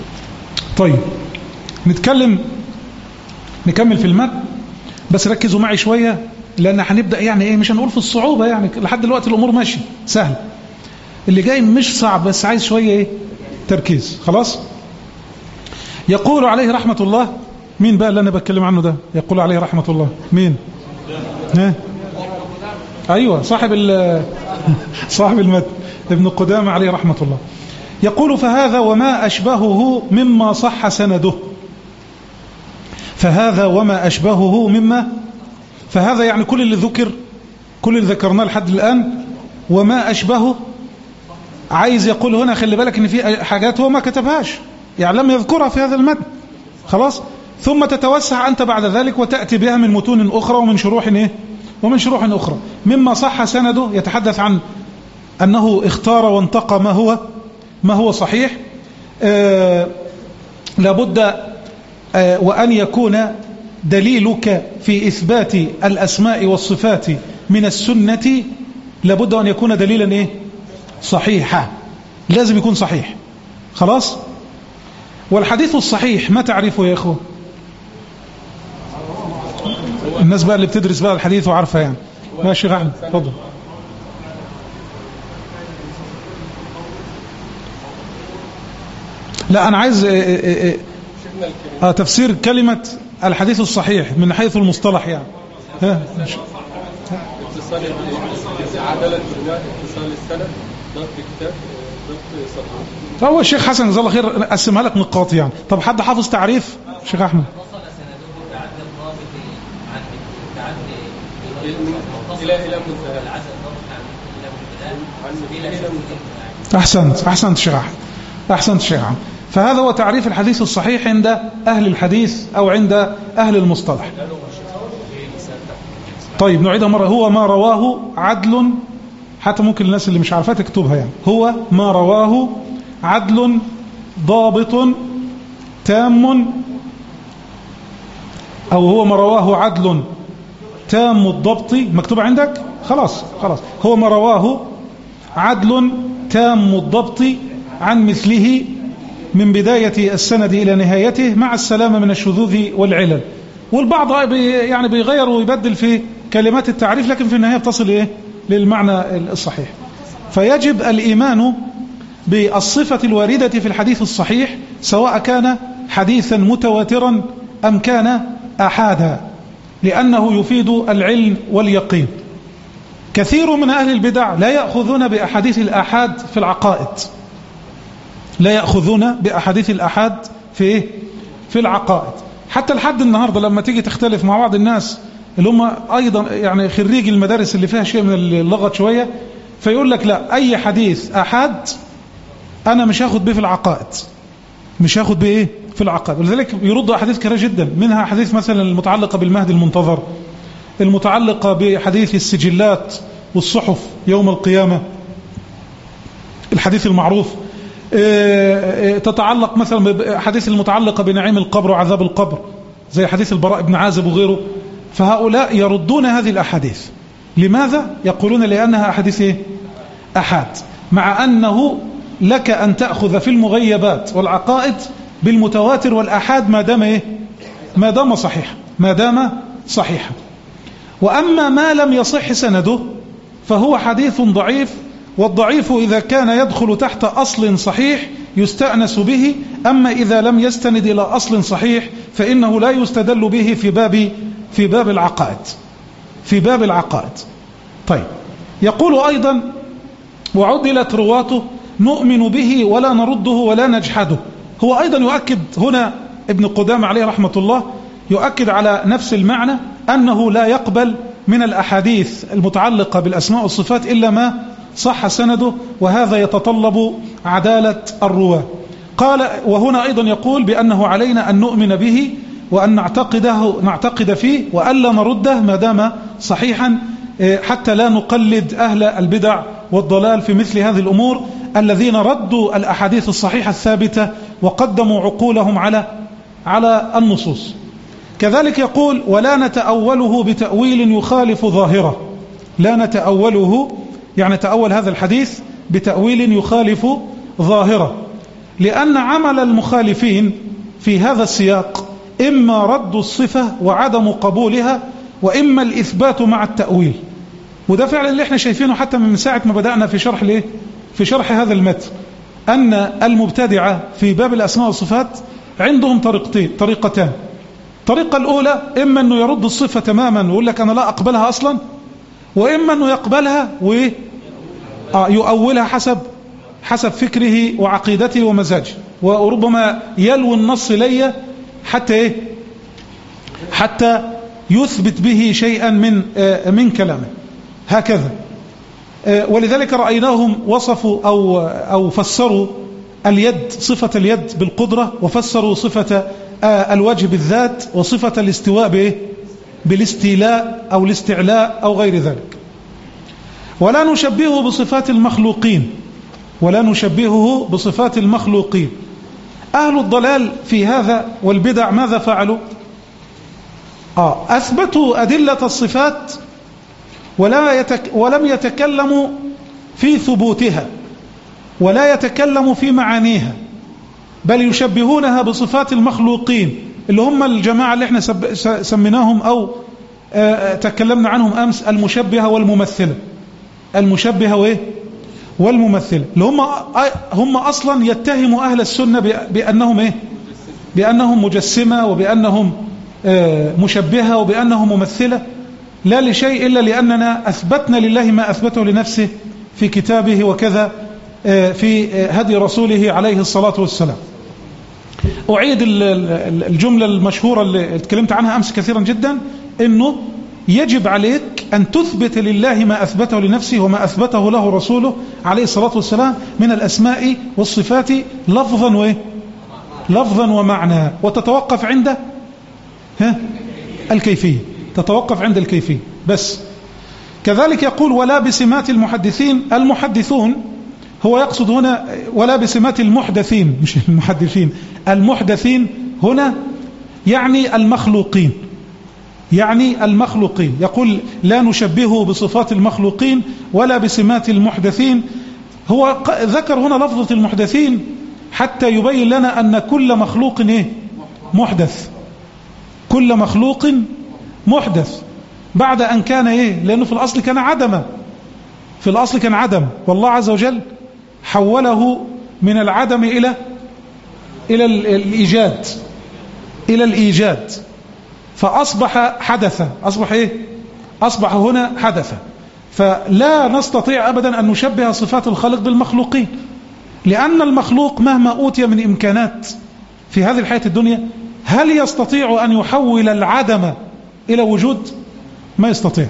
A: طيب نتكلم نكمل في المتن، بس ركزوا معي شوية لأن هنبدأ يعني إيه، مش هنقول في الصعوبة، يعني لحد دلوقتي الأمور ماشي سهل، اللي جاي مش صعب بس عايز شوية إيه تركيز. خلاص. يقول عليه رحمة الله، مين بقى اللي أنا بتكلم عنه ده؟ يقول عليه رحمة الله مين؟ ها؟ أيوة صاحب صاحب المتن ابن قدامة عليه رحمة الله. يقول فهذا وما أشبهه مما صح سنده. فهذا وما أشبهه مما، فهذا يعني كل اللي ذكر، كل اللي ذكرناه لحد الآن، وما أشبهه عايز يقول هنا خلي بالك ان في حاجات هو ما كتبهاش، يعني لم يذكرها في هذا المتن. خلاص. ثم تتوسع أنت بعد ذلك وتأتي بها من متون أخرى ومن شروح إيه؟ ومن شروح أخرى. مما صح سنده يتحدث عن أنه اختار وانتقى ما هو ما هو صحيح. آه لابد آه وأن يكون دليلك في إثبات الأسماء والصفات من السنة لابد أن يكون دليلا إيه؟ صحيحا، لازم يكون صحيح. خلاص. والحديث الصحيح ما تعرفه يا أخو؟ الناس بقى اللي بتدرس بقى الحديث وعارفة يعني. ماشي يا أحمد تفضل. لا أنا عايز آه تفسير كلمة الحديث الصحيح من حيث المصطلح يعني. ها
B: اتصال عدالة اتصال السند ضبط كتاب ضبط صدر.
A: هو الشيخ حسن جزاه الله خير قسمها لك نقاط يعني. طب حد حافظ تعريف شيخ أحمد؟
B: إلى إلى
A: أحسنت أحسنت شيخ أحمد أحسنت شيخ أحمد. فهذا هو تعريف الحديث الصحيح عند أهل الحديث أو عند أهل المصطلح. طيب نعيدها مرة. هو ما رواه عدل، حتى ممكن الناس اللي مش عارفة تكتبها يعني. هو ما رواه عدل ضابط تام، أو هو ما رواه عدل تام الضبط. مكتوب عندك؟ خلاص خلاص. هو ما رواه عدل تام الضبط عن مثله من بداية السند إلى نهايته مع السلامة من الشذوذ والعلل. والبعض بي يعني بيغير ويبدل في كلمات التعريف، لكن في النهاية بتصل إيه؟ للمعنى الصحيح. فيجب الإيمان بالصفة الواردة في الحديث الصحيح سواء كان حديثا متواترا أم كان آحادا، لأنه يفيد العلم واليقين. كثير من أهل البدع لا يأخذون بأحاديث الآحاد في العقائد، لا يأخذون بأحاديث الآحاد في في العقائد. حتى لحد النهاردة لما تيجي تختلف مع بعض الناس اللي هم أيضا يعني خريج المدارس اللي فيها شيء من اللغة شوية، فيقول لك لا، أي حديث آحاد أنا مش هاخد به في العقائد، مش هاخد به إيه في العقائد. ولذلك يرد أحاديث كثيرة جدا، منها حديث مثلا المتعلقة بالمهدي المنتظر، المتعلقة بحديث السجلات والصحف يوم القيامة، الحديث المعروف. تتعلق مثلا بحديث المتعلقة بنعيم القبر وعذاب القبر زي حديث البراء بن عازب وغيره. فهؤلاء يردون هذه الأحاديث. لماذا؟ يقولون لأنها أحاديث إيه؟ أحاد، مع أنه لك أن تأخذ في المغيبات والعقائد بالمتواتر والأحاد ما دام إيه؟ ما دام صحيح، ما دام صحيحا. وأما ما لم يصح سنده فهو حديث ضعيف، والضعيف إذا كان يدخل تحت أصل صحيح يستأنس به، أما إذا لم يستند إلى أصل صحيح فإنه لا يستدل به في باب في باب العقائد في باب العقائد. طيب يقول أيضا وعدلت رواته نؤمن به ولا نرده ولا نجحده. هو أيضا يؤكد هنا ابن قدامة عليه رحمة الله، يؤكد على نفس المعنى أنه لا يقبل من الأحاديث المتعلقة بالأسماء والصفات إلا ما صح سنده، وهذا يتطلب عدالة الرواة. قال وهنا أيضا يقول بأنه علينا أن نؤمن به وأن نعتقده نعتقد فيه وألا نرده ما دام صحيحا، حتى لا نقلد أهل البدع والضلال في مثل هذه الأمور الذين ردوا الأحاديث الصحيحة الثابتة وقدموا عقولهم على على النصوص. كذلك يقول ولا نتأوله بتأويل يخالف ظاهره. لا نتأوله يعني تأول هذا الحديث بتأويل يخالف ظاهره، لأن عمل المخالفين في هذا السياق إما رد الصفة وعدم قبولها، وإما الإثبات مع التأويل. وده فعلا اللي احنا شايفينه حتى من ساعة ما بدأنا في شرح ليه في شرح هذا المتن، أن المبتدعة في باب الأسماء والصفات عندهم طريقتين طريقتان. الطريقة الأولى إما أنه يرد الصفة تماما ويقول لك أنا لا أقبلها أصلا، وإما أنه يقبلها ويؤولها حسب حسب فكره وعقيدته ومزاجه، وربما يلوي النص لي حتى إيه حتى يثبت به شيئا من من كلامه هكذا. ولذلك رأيناهم وصفوا أو أو فسروا اليد صفة اليد بالقدرة، وفسروا صفة الوجه بالذات، وصفة الاستواء بإيه بالاستيلاء أو الاستعلاء أو غير ذلك. ولا نشبهه بصفات المخلوقين ولا نشبهه بصفات المخلوقين. أهل الضلال في هذا والبدع ماذا فعلوا؟ آه أثبتوا أدلة الصفات ولا يتك ولم يتكلموا في ثبوتها ولا يتكلموا في معانيها، بل يشبهونها بصفات المخلوقين اللي هم الجماعة اللي احنا سميناهم أو آه تكلمنا عنهم أمس، المشبهة والممثلة. المشبهة وإيه والممثلة اللي هم هم أصلا يتهموا أهل السنة بأنهم إيه بأنهم مجسمة وبأنهم آه مشبهة وبأنهم ممثلة، لا لشيء إلا لأننا أثبتنا لله ما أثبته لنفسه في كتابه وكذا في هدي رسوله عليه الصلاة والسلام. أعيد الجملة المشهورة اللي اتكلمت عنها أمس كثيرا جدا، إنه يجب عليك أن تثبت لله ما أثبته لنفسه وما أثبته له رسوله عليه الصلاة والسلام من الأسماء والصفات لفظا وإيه لفظا ومعنى، وتتوقف عند ها الكيفية تتوقف عند الكيفية بس. كذلك يقول ولا بسمات المحدثين. المحدثون هو يقصد هنا ولا بسمات المحدثين مش المحدثين، المحدثين هنا يعني المخلوقين يعني المخلوقين. يقول لا نشبهه بصفات المخلوقين ولا بسمات المحدثين. هو ذكر هنا لفظة المحدثين حتى يبين لنا أن كل مخلوق إيه محدث كل مخلوق محدث بعد أن كان إيه لأنه في الأصل كان عدما في الأصل كان عدم، والله عز وجل حوله من العدم إلى إلى الإيجاد إلى الإيجاد فأصبح حدثا أصبح إيه أصبح هنا حدثا. فلا نستطيع أبدا أن نشبه صفات الخالق بالمخلوقين، لأن المخلوق مهما أوتي من إمكانات في هذه الحياة الدنيا هل يستطيع أن يحول العدم إلى وجود؟ ما يستطيع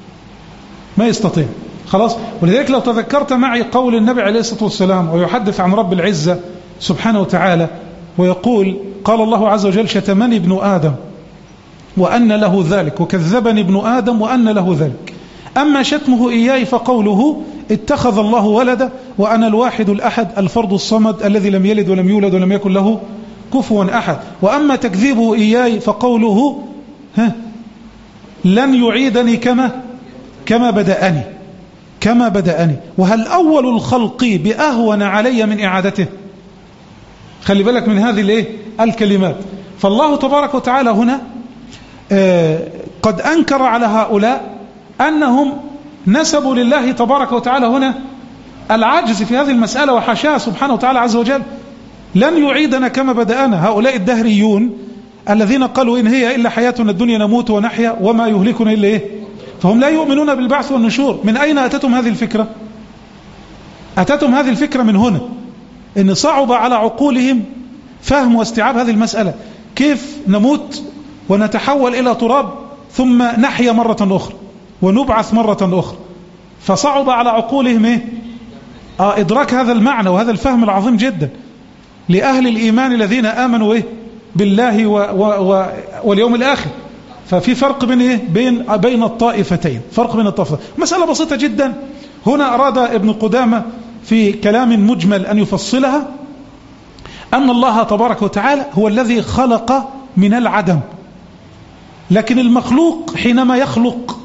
A: ما يستطيع خلاص. ولذلك لو تذكرت معي قول النبي عليه الصلاة والسلام ويحدث عن رب العزة سبحانه وتعالى ويقول قال الله عز وجل شتمني ابن آدم وأن له ذلك وكذبني ابن آدم وأن له ذلك، أما شتمه إياي فقوله اتخذ الله ولدا وأنا الواحد الأحد الفرد الصمد الذي لم يلد ولم يولد ولم يكن له كفوا أحد، وأما تكذيبه إياي فقوله ها لن يعيدني كما كما بدأني كما بدأني. وهل أول الخلق بأهون علي من إعادته؟ خلي بالك من هذه الايه الكلمات. فالله تبارك وتعالى هنا آه قد أنكر على هؤلاء أنهم نسبوا لله تبارك وتعالى هنا العجز في هذه المسألة، وحاشاه سبحانه وتعالى عز وجل لن يعيدنا كما بدأنا. هؤلاء الدهريون الذين قالوا إن هي إلا حياتنا الدنيا نموت ونحيا وما يهلكنا إلا إيه، فهم لا يؤمنون بالبعث والنشور. من أين أتتهم هذه الفكرة؟ أتتهم هذه الفكرة من هنا، إن صعب على عقولهم فهم واستيعاب هذه المسألة، كيف نموت ونتحول إلى تراب ثم نحيا مرة أخرى ونبعث مرة أخرى. فصعب على عقولهم إيه؟ آه إدراك هذا المعنى وهذا الفهم العظيم جدا لأهل الإيمان الذين آمنوا إيه؟ بالله و و و واليوم الآخر. ففي فرق بين إيه؟ بين بين الطائفتين، فرق بين الطائفتين. مسألة بسيطة جدا هنا أراد ابن قدامة في كلام مجمل أن يفصلها، أن الله تبارك وتعالى هو الذي خلق من العدم، لكن المخلوق حينما يخلق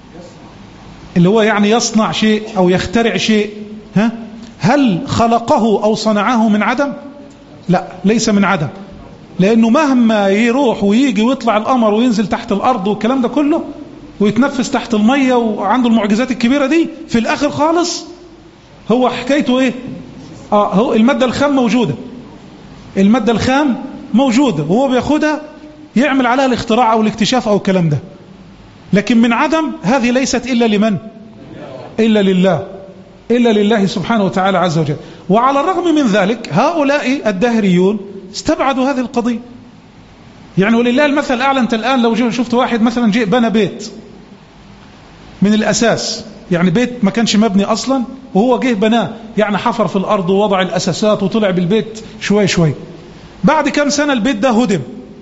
A: اللي هو يعني يصنع شيء أو يخترع شيء، ها هل خلقه أو صنعه من عدم؟ لا، ليس من عدم. لأنه مهما يروح ويجي ويطلع القمر وينزل تحت الأرض والكلام ده كله ويتنفس تحت المية وعنده المعجزات الكبيرة دي، في الآخر خالص هو حكايته إيه؟ آه هو المادة الخام موجودة، المادة الخام موجودة وهو بياخدها يعمل عليها الاختراع أو الاكتشاف أو الكلام ده، لكن من عدم هذه ليست إلا لمن؟ إلا لله، إلا لله سبحانه وتعالى عز وجل. وعلى الرغم من ذلك هؤلاء الدهريون استبعدوا هذه القضية. يعني ولله المثل الأعلى، أنت الآن لو شفت واحد مثلا جاء بنى بيت من الأساس، يعني بيت ما كانش مبني أصلا وهو جه بناه، يعني حفر في الأرض ووضع الأساسات وطلع بالبيت شوي شوي، بعد كم سنة البيت ده هدم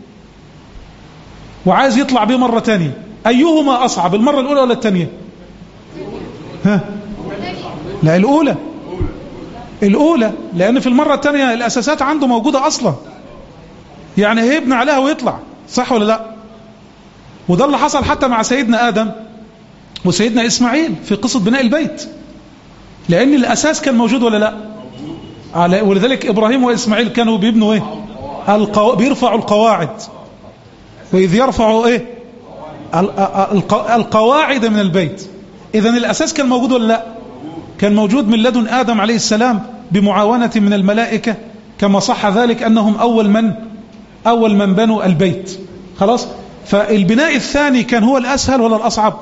A: وعايز يطلع بيه مرة تانية، أيهما أصعب، المرة الأولى ولا الثانية؟ ها؟ لا الأولى، الأولى، لأن في المرة الثانية الأساسات عنده موجودة أصلا، يعني هيبني عليها ويطلع، صح ولا لا؟ وده اللي حصل حتى مع سيدنا آدم وسيدنا إسماعيل في قصة بناء البيت، لأن الأساس كان موجود ولا لا؟ ولذلك إبراهيم وإسماعيل كانوا بيبنوا إيه؟ القو... بيرفعوا القواعد، وإذ يرفعوا إيه؟ القواعد من البيت. إذن الأساس كان موجود ولا لا؟ كان موجود من لدن آدم عليه السلام بمعاونة من الملائكة، كما صح ذلك أنهم أول من أول من بنوا البيت. خلاص، فالبناء الثاني كان هو الأسهل ولا الأصعب؟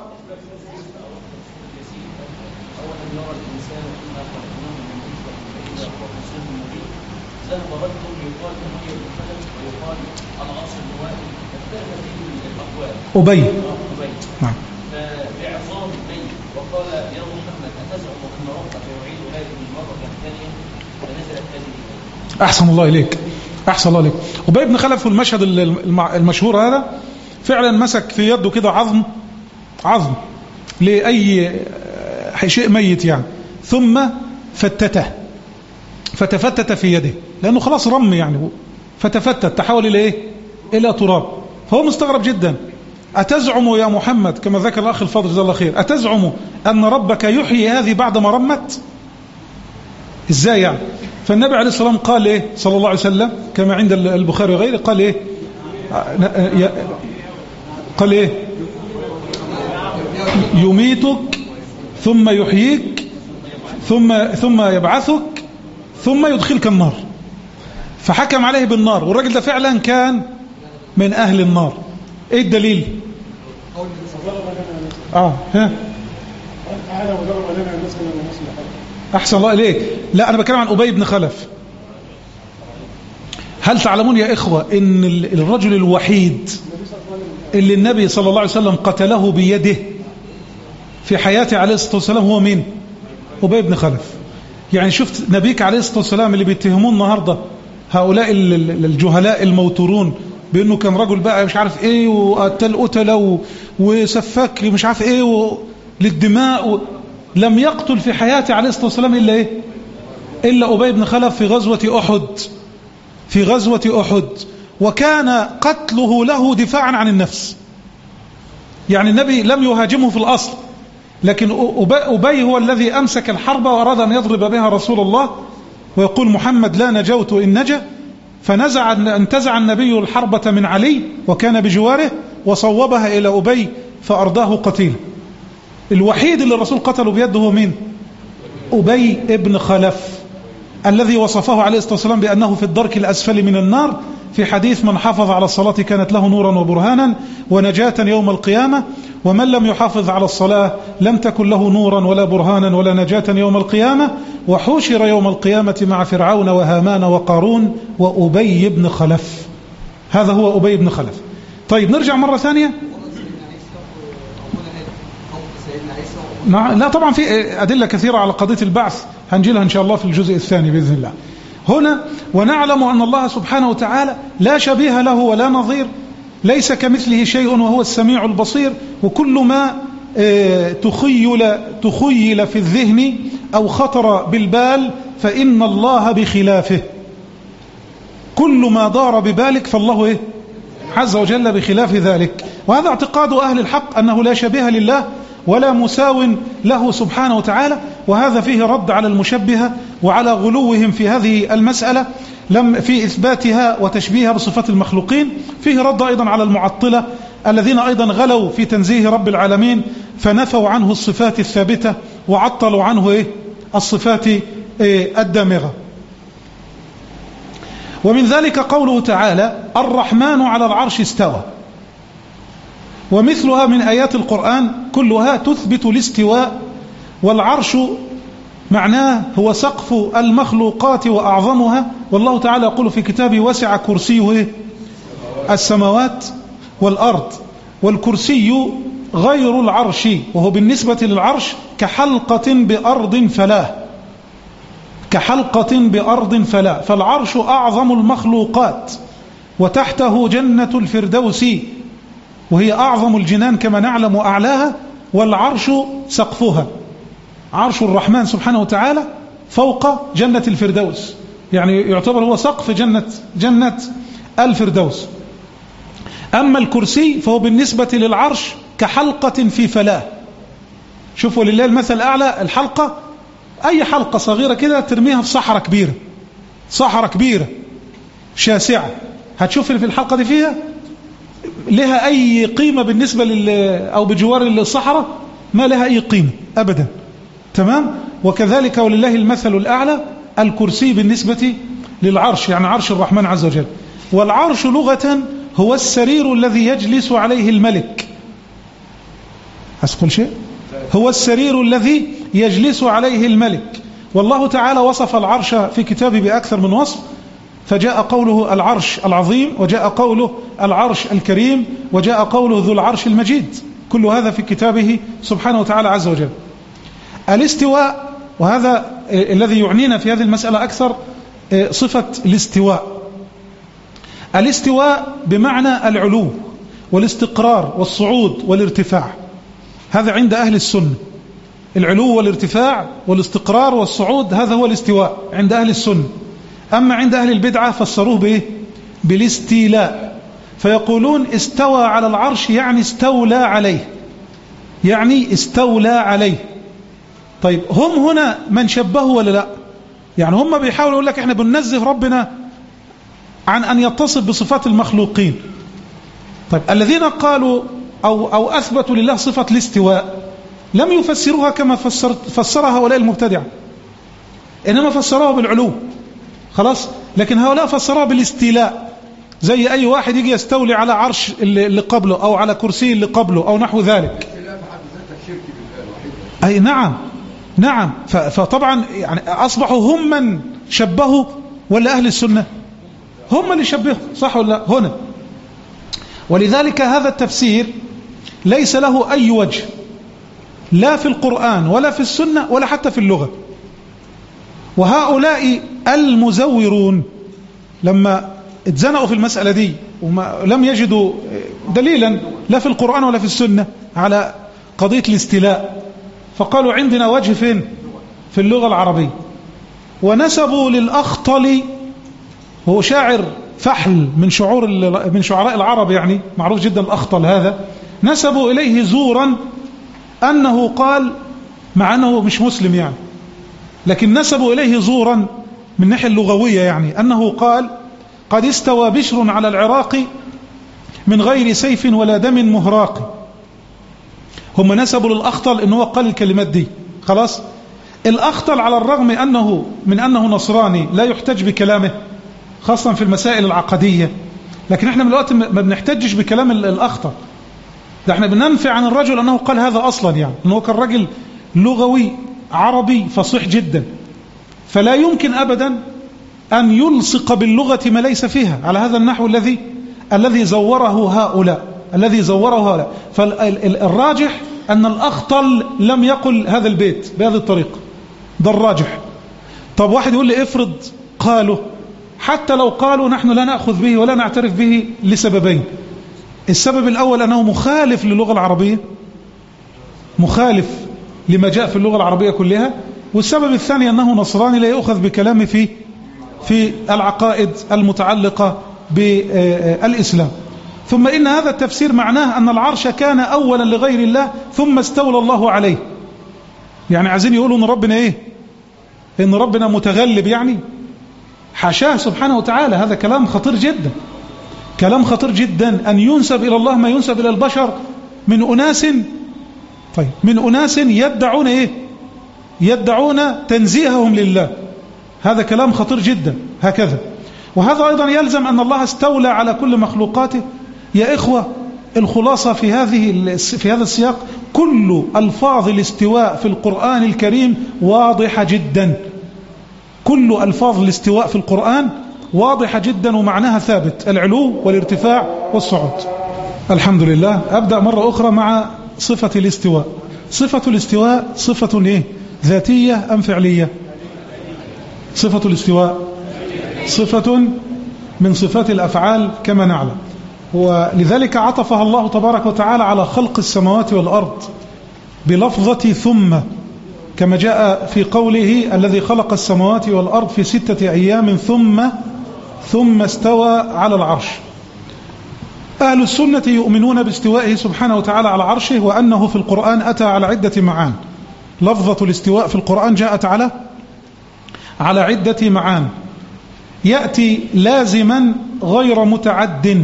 A: أبي نعم.
C: فبعصام أبي وقال يا محمد أتزعم أن ربك يعيد هذه المرة الثانية، فنزلت هذه.
A: أحسن الله إليك، أحسن الله إليك. أبي بن خلف في المشهد المشهور هذا فعلا مسك في يده كده عظم عظم لأي شيء ميت يعني، ثم فتته فتفتت في يده لأنه خلاص رم يعني، فتفتت تحول إلى إيه؟ إلى تراب. فهو مستغرب جدا، أتزعم يا محمد كما ذكر الأخ الفاضل جزاه الله خير، أتزعم أن ربك يحيي هذه بعد ما رمت؟ إزاي يعني؟ فالنبي عليه الصلاة والسلام قال إيه صلى الله عليه وسلم كما عند البخاري وغيره، قال إيه؟ قال إيه؟ يميتك ثم يحييك ثم ثم يبعثك ثم يدخلك النار. فحكم عليه بالنار، والراجل ده فعلا كان من أهل النار. ايه الدليل؟ اه ها احسن الله اليك. لا انا بتكلم عن أبي بن خلف. هل تعلمون يا اخوة ان الرجل الوحيد اللي النبي صلى الله عليه وسلم قتله بيده في حياته عليه الصلاة والسلام هو مين؟ أبي بن خلف. يعني شفت نبيك عليه الصلاة والسلام اللي بيتهمون النهاردة هؤلاء الجهلاء الموتورون بأنه كان رجل بقى مش عارف ايه وقتل قتله وسفك مش عارف ايه للدماء و... لم يقتل في حياته عليه الصلاة والسلام إلا ايه؟ إلا أبي بن خلف في غزوة أحد، في غزوة أحد، وكان قتله له دفاعا عن النفس. يعني النبي لم يهاجمه في الأصل، لكن أبي هو الذي أمسك الحرب وأراد أن يضرب بها رسول الله ويقول محمد لا نجوت إن نجا، فنزع انتزع النبي الحربة من علي وكان بجواره وصوبها إلى أبي فأرداه قتيل. الوحيد اللي الرسول قتله بيده هو مين؟ أبي ابن خلف، الذي وصفه عليه الصلاة والسلام بأنه في الدرك الأسفل من النار في حديث من حافظ على الصلاة كانت له نورا وبرهانا ونجاة يوم القيامة، ومن لم يحافظ على الصلاة لم تكن له نورا ولا برهانا ولا نجاة يوم القيامة، وحوشر يوم القيامة مع فرعون وهامان وقارون وأبي بن خلف. هذا هو أبي بن خلف. طيب نرجع مرة ثانية. لا طبعا في أدلة كثيرة على قضية البعث هنجيلها إن شاء الله في الجزء الثاني بإذن الله. هنا ونعلم أن الله سبحانه وتعالى لا شبيه له ولا نظير، ليس كمثله شيء وهو السميع البصير، وكل ما تخيل تخيل في الذهن أو خطر بالبال فإن الله بخلافه. كل ما دار ببالك فالله إيه؟ عز وجل بخلاف ذلك. وهذا اعتقاد أهل الحق أنه لا شبيه لله ولا مساو له سبحانه وتعالى، وهذا فيه رد على المشبهة وعلى غلوهم في هذه المسألة، لم في إثباتها وتشبيهها بصفات المخلوقين. فيه رد أيضا على المعطلة الذين أيضا غلوا في تنزيه رب العالمين فنفوا عنه الصفات الثابتة وعطلوا عنه إيه؟ الصفات إيه؟ الدامغة. ومن ذلك قوله تعالى الرحمن على العرش استوى، ومثلها من آيات القرآن كلها تثبت الاستواء. والعرش معناه هو سقف المخلوقات وأعظمها، والله تعالى يقول في كتابه وسع كرسيه السماوات والأرض. والكرسي غير العرش، وهو بالنسبة للعرش كحلقة بأرض فلاه، كحلقة بأرض فلاه. فالعرش أعظم المخلوقات، وتحته جنة الفردوس وهي أعظم الجنان كما نعلم وأعلاها، والعرش سقفها. عرش الرحمن سبحانه وتعالى فوق جنة الفردوس، يعني يعتبر هو سقف جنة, جنة الفردوس. أما الكرسي فهو بالنسبة للعرش كحلقة في فلاه. شوفوا لله المثل الأعلى، الحلقة أي حلقة صغيرة كده ترميها في صحراء كبيرة، صحراء كبيرة شاسعة، هتشوف اللي في الحلقة دي فيها لها أي قيمة بالنسبة لل أو بجوار الصحراء؟ ما لها أي قيمة أبدا. تمام. وكذلك ولله المثل الأعلى الكرسي بالنسبة للعرش، يعني عرش الرحمن عز وجل. والعرش لغة هو السرير الذي يجلس عليه الملك. أسقل شيء؟ هو السرير الذي يجلس عليه الملك. والله تعالى وصف العرش في كتابه بأكثر من وصف، فجاء قوله العرش العظيم، وجاء قوله العرش الكريم، وجاء قوله ذو العرش المجيد. كل هذا في كتابه سبحانه وتعالى عز وجل. الاستواء، وهذا الذي يعنينا في هذه المسألة أكثر، صفة الاستواء. الاستواء بمعنى العلو والاستقرار والصعود والارتفاع، هذا عند أهل السنة. العلو والارتفاع والاستقرار والصعود هذا هو الاستواء عند أهل السنة. أما عند أهل البدعة فسروه بإيه؟ بالاستيلاء، فيقولون استوى على العرش يعني استولى عليه، يعني استولى عليه. طيب هم هنا من شبهوا ولا لا؟ يعني هم بيحاولوا يقول لك احنا بننزه ربنا عن أن يتصف بصفات المخلوقين. طيب الذين قالوا أو, أو أثبتوا لله صفة الاستواء لم يفسروها كما فسر فسرها هؤلاء المبتدعة، إنما فسروها بالعلو خلاص. لكن هؤلاء فسروها بالاستيلاء، زي أي واحد يجي يستولي على عرش اللي قبله أو على كرسي اللي قبله أو نحو ذلك. أي نعم نعم. فطبعا يعني أصبحوا هم من شبهوا ولا أهل السنة؟ هم اللي شبهوا، صح ولا لا؟ هنا. ولذلك هذا التفسير ليس له أي وجه، لا في القرآن ولا في السنة ولا حتى في اللغة. وهؤلاء المزورون لما اتزنقوا في المسألة دي ولم يجدوا دليلا لا في القرآن ولا في السنة على قضية الاستيلاء، فقالوا عندنا وجه فين؟ في اللغة العربية. ونسبوا للأخطل، وهو شاعر فحل من شعور من شعراء العرب، يعني معروف جدا الأخطل هذا، نسبوا إليه زورا أنه قال، مع أنه مش مسلم يعني، لكن نسبوا إليه زورا من الناحية اللغوية، يعني أنه قال قد استوى بشر على العراق من غير سيف ولا دم مهراق. هم نسبوا للأخطل أنه قال الكلمات دي خلاص. الأخطل على الرغم أنه من أنه نصراني لا يحتج بكلامه خاصة في المسائل العقدية، لكن احنا من الوقت ما بنحتجش بكلام الأخطل ده، احنا بننفع عن الرجل أنه قال هذا أصلا، يعني أنه كان رجل لغوي عربي فصيح جدا، فلا يمكن أبدا أن يلصق باللغة ما ليس فيها على هذا النحو الذي الذي زوره هؤلاء الذي زوره هؤلاء. فالراجح أن الأخطل لم يقل هذا البيت بهذه الطريقة، ده الراجح. طب واحد يقول لي افرض قالوا، حتى لو قالوا نحن لا نأخذ به ولا نعترف به لسببين. السبب الأول أنه مخالف للغة العربية، مخالف لما جاء في اللغة العربية كلها. والسبب الثاني أنه نصراني لا يؤخذ بكلامه في في العقائد المتعلقة بالإسلام. ثم إن هذا التفسير معناه أن العرش كان أولا لغير الله ثم استولى الله عليه. يعني عايزين يقولوا أن ربنا إيه؟ إن ربنا متغلب، يعني حاشاه سبحانه وتعالى. هذا كلام خطير جدا، كلام خطير جدا أن ينسب إلى الله ما ينسب إلى البشر من أناس طيب من أناس يدعون إيه؟ يدعون تنزيههم لله. هذا كلام خطير جدا هكذا. وهذا أيضا يلزم أن الله استولى على كل مخلوقاته. يا إخوة، الخلاصة في هذه في هذا السياق، كل ألفاظ الاستواء في القرآن الكريم واضحة جدا. كل ألفاظ الاستواء في القرآن واضحة جدا ومعناها ثابت: العلو والارتفاع والصعود. الحمد لله. أبدأ مرة أخرى مع صفة الاستواء. صفة الاستواء صفة إيه؟ ذاتية أم فعلية؟ صفة الاستواء صفة من صفات الأفعال كما نعلم، ولذلك عطفها الله تبارك وتعالى على خلق السماوات والأرض بلفظة ثم، كما جاء في قوله: الذي خلق السماوات والأرض في ستة أيام ثم ثم استوى على العرش. أهل السنة يؤمنون باستوائه سبحانه وتعالى على عرشه، وأنه في القرآن أتى على عدة معان. لفظة الاستواء في القرآن جاءت على على عدة معان، يأتي لازما غير متعد،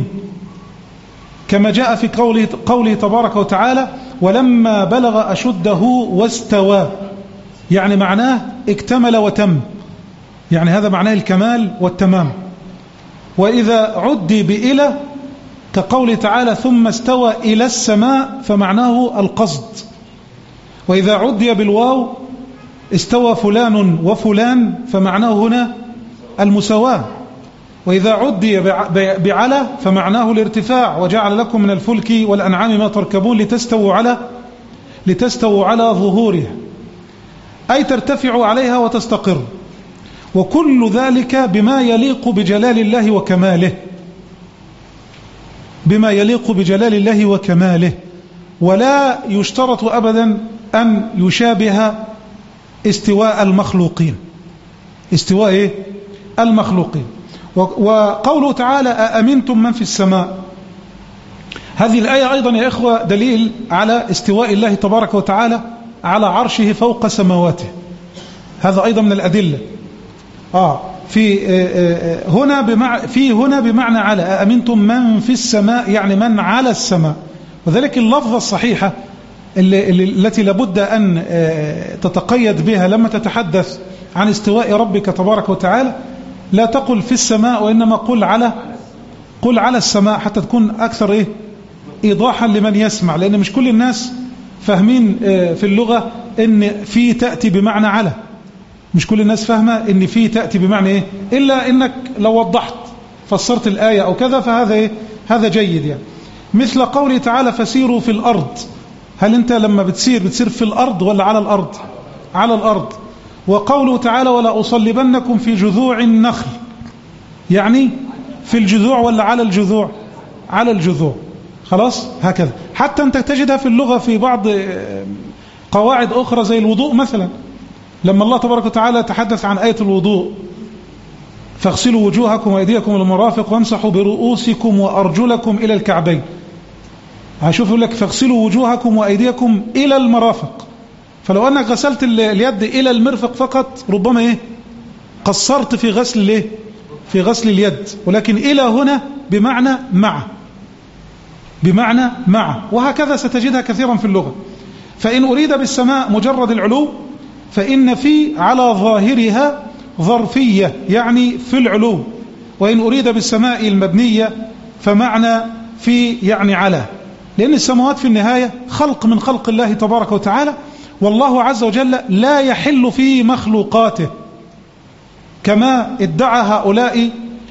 A: كما جاء في قوله, قوله تبارك وتعالى: ولما بلغ أشده واستوى، يعني معناه اكتمل وتم، يعني هذا معناه الكمال والتمام. وإذا عدي بإلى كقوله تعالى: ثم استوى إلى السماء، فمعناه القصد. وإذا عدي بالواو: استوى فلان وفلان، فمعناه هنا المساواة. وإذا عدي بعلى فمعناه الارتفاع: وجعل لكم من الفلك والأنعام ما تركبون لتستووا على لتستووا على ظهورها، أي ترتفعوا عليها وتستقر. وكل ذلك بما يليق بجلال الله وكماله، بما يليق بجلال الله وكماله. ولا يشترط أبدا أن يشابه استواء المخلوقين. استواء إيه؟ المخلوقين. وقوله تعالى: أأمنتم من في السماء، هذه الآية أيضا يا إخوة دليل على استواء الله تبارك وتعالى على عرشه فوق سماواته. هذا أيضا من الأدلة. آه في آه هنا بمعنى في هنا بمعنى على. أأمنتم من في السماء يعني من على السماء. وذلك اللفظة الصحيحة اللي اللي التي لابد أن آه تتقيد بها لما تتحدث عن استواء ربك تبارك وتعالى، لا تقل في السماء، وإنما قل على قل على السماء، حتى تكون أكثر إيه؟ إيضاحا لمن يسمع، لأن مش كل الناس فاهمين في اللغة إن في تأتي بمعنى على. مش كل الناس فاهمة إن في تأتي بمعنى إيه، إلا إنك لو وضحت فسرت الآية أو كذا فهذا إيه؟ هذا جيد. يعني مثل قوله تعالى: فسيروا في الأرض. هل أنت لما بتسير بتسير في الأرض ولا على الأرض؟ على الأرض. وقوله تعالى: ولا أصلبنكم في جذوع النخل، يعني في الجذوع ولا على الجذوع؟ على الجذوع. خلاص هكذا. حتى أنت تجدها في اللغة في بعض قواعد أخرى زي الوضوء مثلا، لما الله تبارك وتعالى تحدث عن آية الوضوء: فاغسلوا وجوهكم وأيديكم إلى المرافق وامسحوا برؤوسكم وأرجلكم إلى الكعبين. هشوف يقول لك: فاغسلوا وجوهكم وأيديكم إلى المرافق. فلو أنك غسلت اليد إلى المرفق فقط ربما إيه؟ قصرت في غسل الإيه؟ في غسل اليد. ولكن إلى هنا بمعنى مع، بمعنى مع. وهكذا ستجدها كثيرا في اللغة. فإن أريد بالسماء مجرد العلو فإن في على ظاهرها ظرفية، يعني في العلو. وإن أريد بالسماء المبنية فمعنى في، يعني على، لأن السماوات في النهاية خلق من خلق الله تبارك وتعالى، والله عز وجل لا يحل في مخلوقاته كما ادعى هؤلاء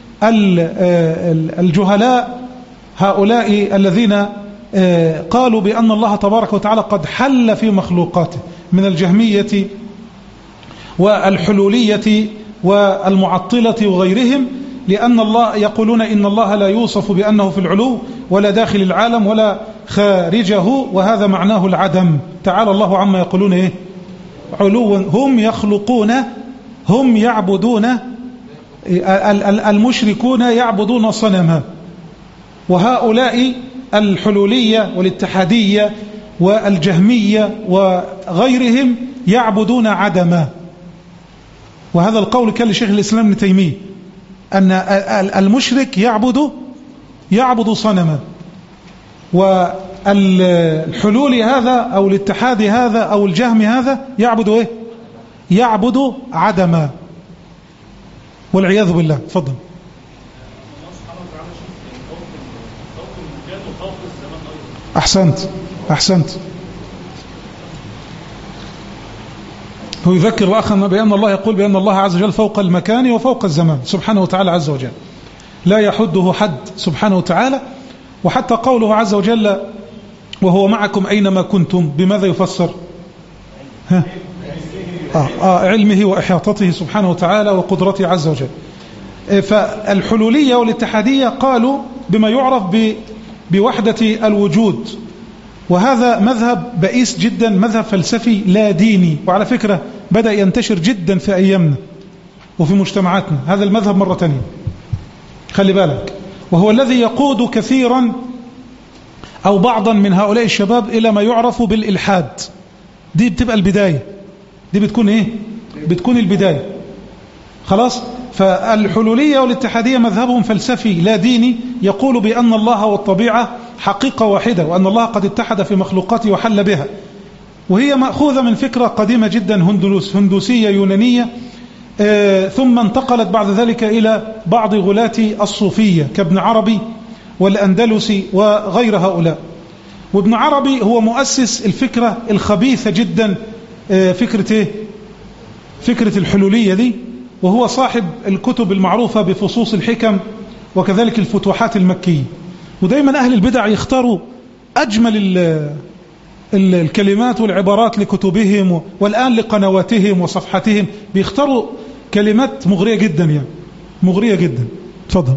A: الجهلاء، هؤلاء الذين قالوا بأن الله تبارك وتعالى قد حل في مخلوقاته من الجهمية والحلولية والمعطلة وغيرهم، لأن الله يقولون إن الله لا يوصف بأنه في العلو ولا داخل العالم ولا خارجه، وهذا معناه العدم. تعالى الله عما يقولون إيه؟ علوا. هم يخلقون، هم يعبدون، المشركون يعبدون صنما، وهؤلاء الحلولية والاتحادية والجهمية وغيرهم يعبدون عدما. وهذا القول كان لشيخ الإسلام ابن تيمية أن المشرك يعبد يعبد صنما، والحلول هذا أو الاتحاد هذا أو الجهم هذا يعبد إيه؟ يعبد عدما والعياذ بالله. تفضل. أحسنت أحسنت. هو يذكر وأخنا بأن الله يقول بأن الله عز وجل فوق المكان وفوق الزمان سبحانه وتعالى عز وجل، لا يحده حد سبحانه وتعالى. وحتى قوله عز وجل وهو معكم أينما كنتم بماذا يفسر؟ ها؟ آه آه علمه وإحاطته سبحانه وتعالى وقدرته عز وجل. فالحلولية والاتحادية قالوا بما يعرف بوحدة الوجود، وهذا مذهب بئيس جدا، مذهب فلسفي لا ديني، وعلى فكرة بدأ ينتشر جدا في أيامنا وفي مجتمعاتنا هذا المذهب مرة تانية، خلي بالك. وهو الذي يقود كثيرا أو بعضا من هؤلاء الشباب إلى ما يعرف بالإلحاد. دي بتبقى البداية، دي بتكون إيه؟ بتكون البداية خلاص. فالحلولية والاتحادية مذهبهم فلسفي لا ديني، يقول بأن الله والطبيعة حقيقة واحدة، وأن الله قد اتحد في مخلوقاته وحل بها، وهي مأخوذة من فكرة قديمة جدا هندوس هندوسية يونانية، آه ثم انتقلت بعد ذلك إلى بعض غلاة الصوفية كابن عربي والأندلسي وغير هؤلاء. وابن عربي هو مؤسس الفكرة الخبيثة جدا، آه فكرة إيه؟ فكرة الحلولية دي، وهو صاحب الكتب المعروفة بفصوص الحكم وكذلك الفتوحات المكية. ودايما أهل البدع يختاروا أجمل ال ال الكلمات والعبارات لكتبهم، والآن لقنواتهم وصفحتهم بيختاروا كلمات مغرية جدا، يعني مغرية جدا. تفضل.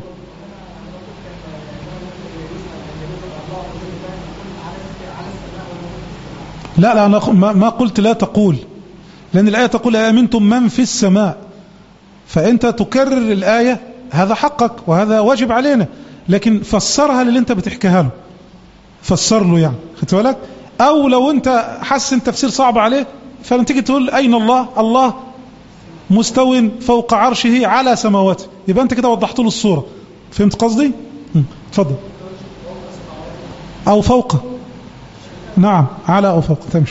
A: لا لا أنا ما قلت لا تقول، لأن الآية تقول أأمنتم من في السماء، فأنت تكرر الآية، هذا حقك وهذا واجب علينا، لكن فسرها للي انت بتحكيها له، فسر له يعني، خدت بالك؟ او لو انت حاسس ان تفسير صعب عليه فلما تيجي تقول اين الله؟ الله مستو فوق عرشه على سماواته، يبقى انت كده وضحت له الصورة. فهمت قصدي؟ اتفضل. او فوق، نعم على او فوق تمشي.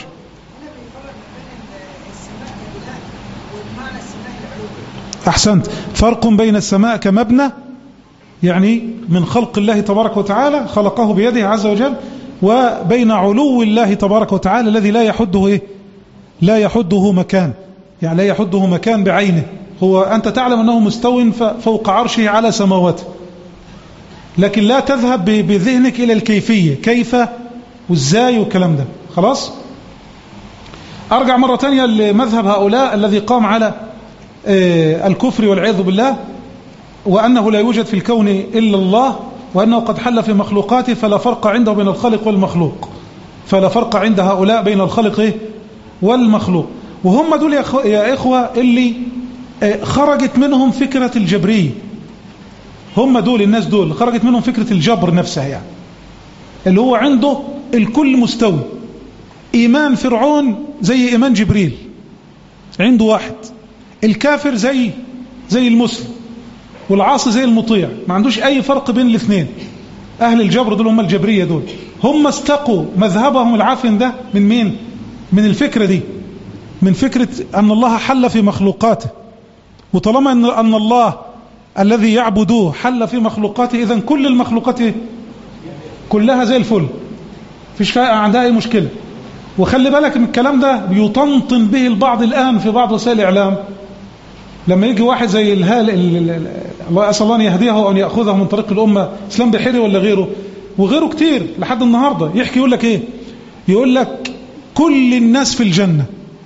A: أحسنت. فرق بين السماء كمبنى، يعني من خلق الله تبارك وتعالى خلقه بيده عز وجل، وبين علو الله تبارك وتعالى الذي لا يحده إيه؟ لا يحده مكان، يعني لا يحده مكان بعينه. هو أنت تعلم أنه مستو فوق عرشه على سماواته، لكن لا تذهب بذهنك إلى الكيفية، كيف وإزاي والكلام ده. خلاص. أرجع مرة تانية لمذهب هؤلاء الذي قام على الكفر والعياذ بالله، وأنه لا يوجد في الكون إلا الله، وأنه قد حل في مخلوقاته، فلا فرق عنده بين الخالق والمخلوق، فلا فرق عند هؤلاء بين الخالق والمخلوق. وهم دول يا إخوة اللي خرجت منهم فكرة الجبرية، هم دول الناس دول خرجت منهم فكرة الجبر نفسها، يعني اللي هو عنده الكل مستوي. إيمان فرعون زي إيمان جبريل، عنده واحد. الكافر زي زي المسلم، والعاصي زي المطيع، ما عندوش أي فرق بين الاثنين. أهل الجبر دول هم الجبرية دول، هم استقوا مذهبهم العافن ده من مين؟ من الفكرة دي، من فكرة أن الله حل في مخلوقاته. وطالما أن, أن الله الذي يعبدوه حل في مخلوقاته، إذن كل المخلوقات كلها زي الفل، فيش عندها أي مشكلة. وخلي بالك من الكلام ده بيطنطن به البعض الآن في بعض وسائل الإعلام، لما يجي واحد زي الهال الله أسأل الله أن يهديه وأن يأخذه من طريق الأمة، إسلام بحيري ولا غيره وغيره كتير لحد النهاردة، يحكي يقول لك إيه؟ يقول لك كل الناس في الجنة،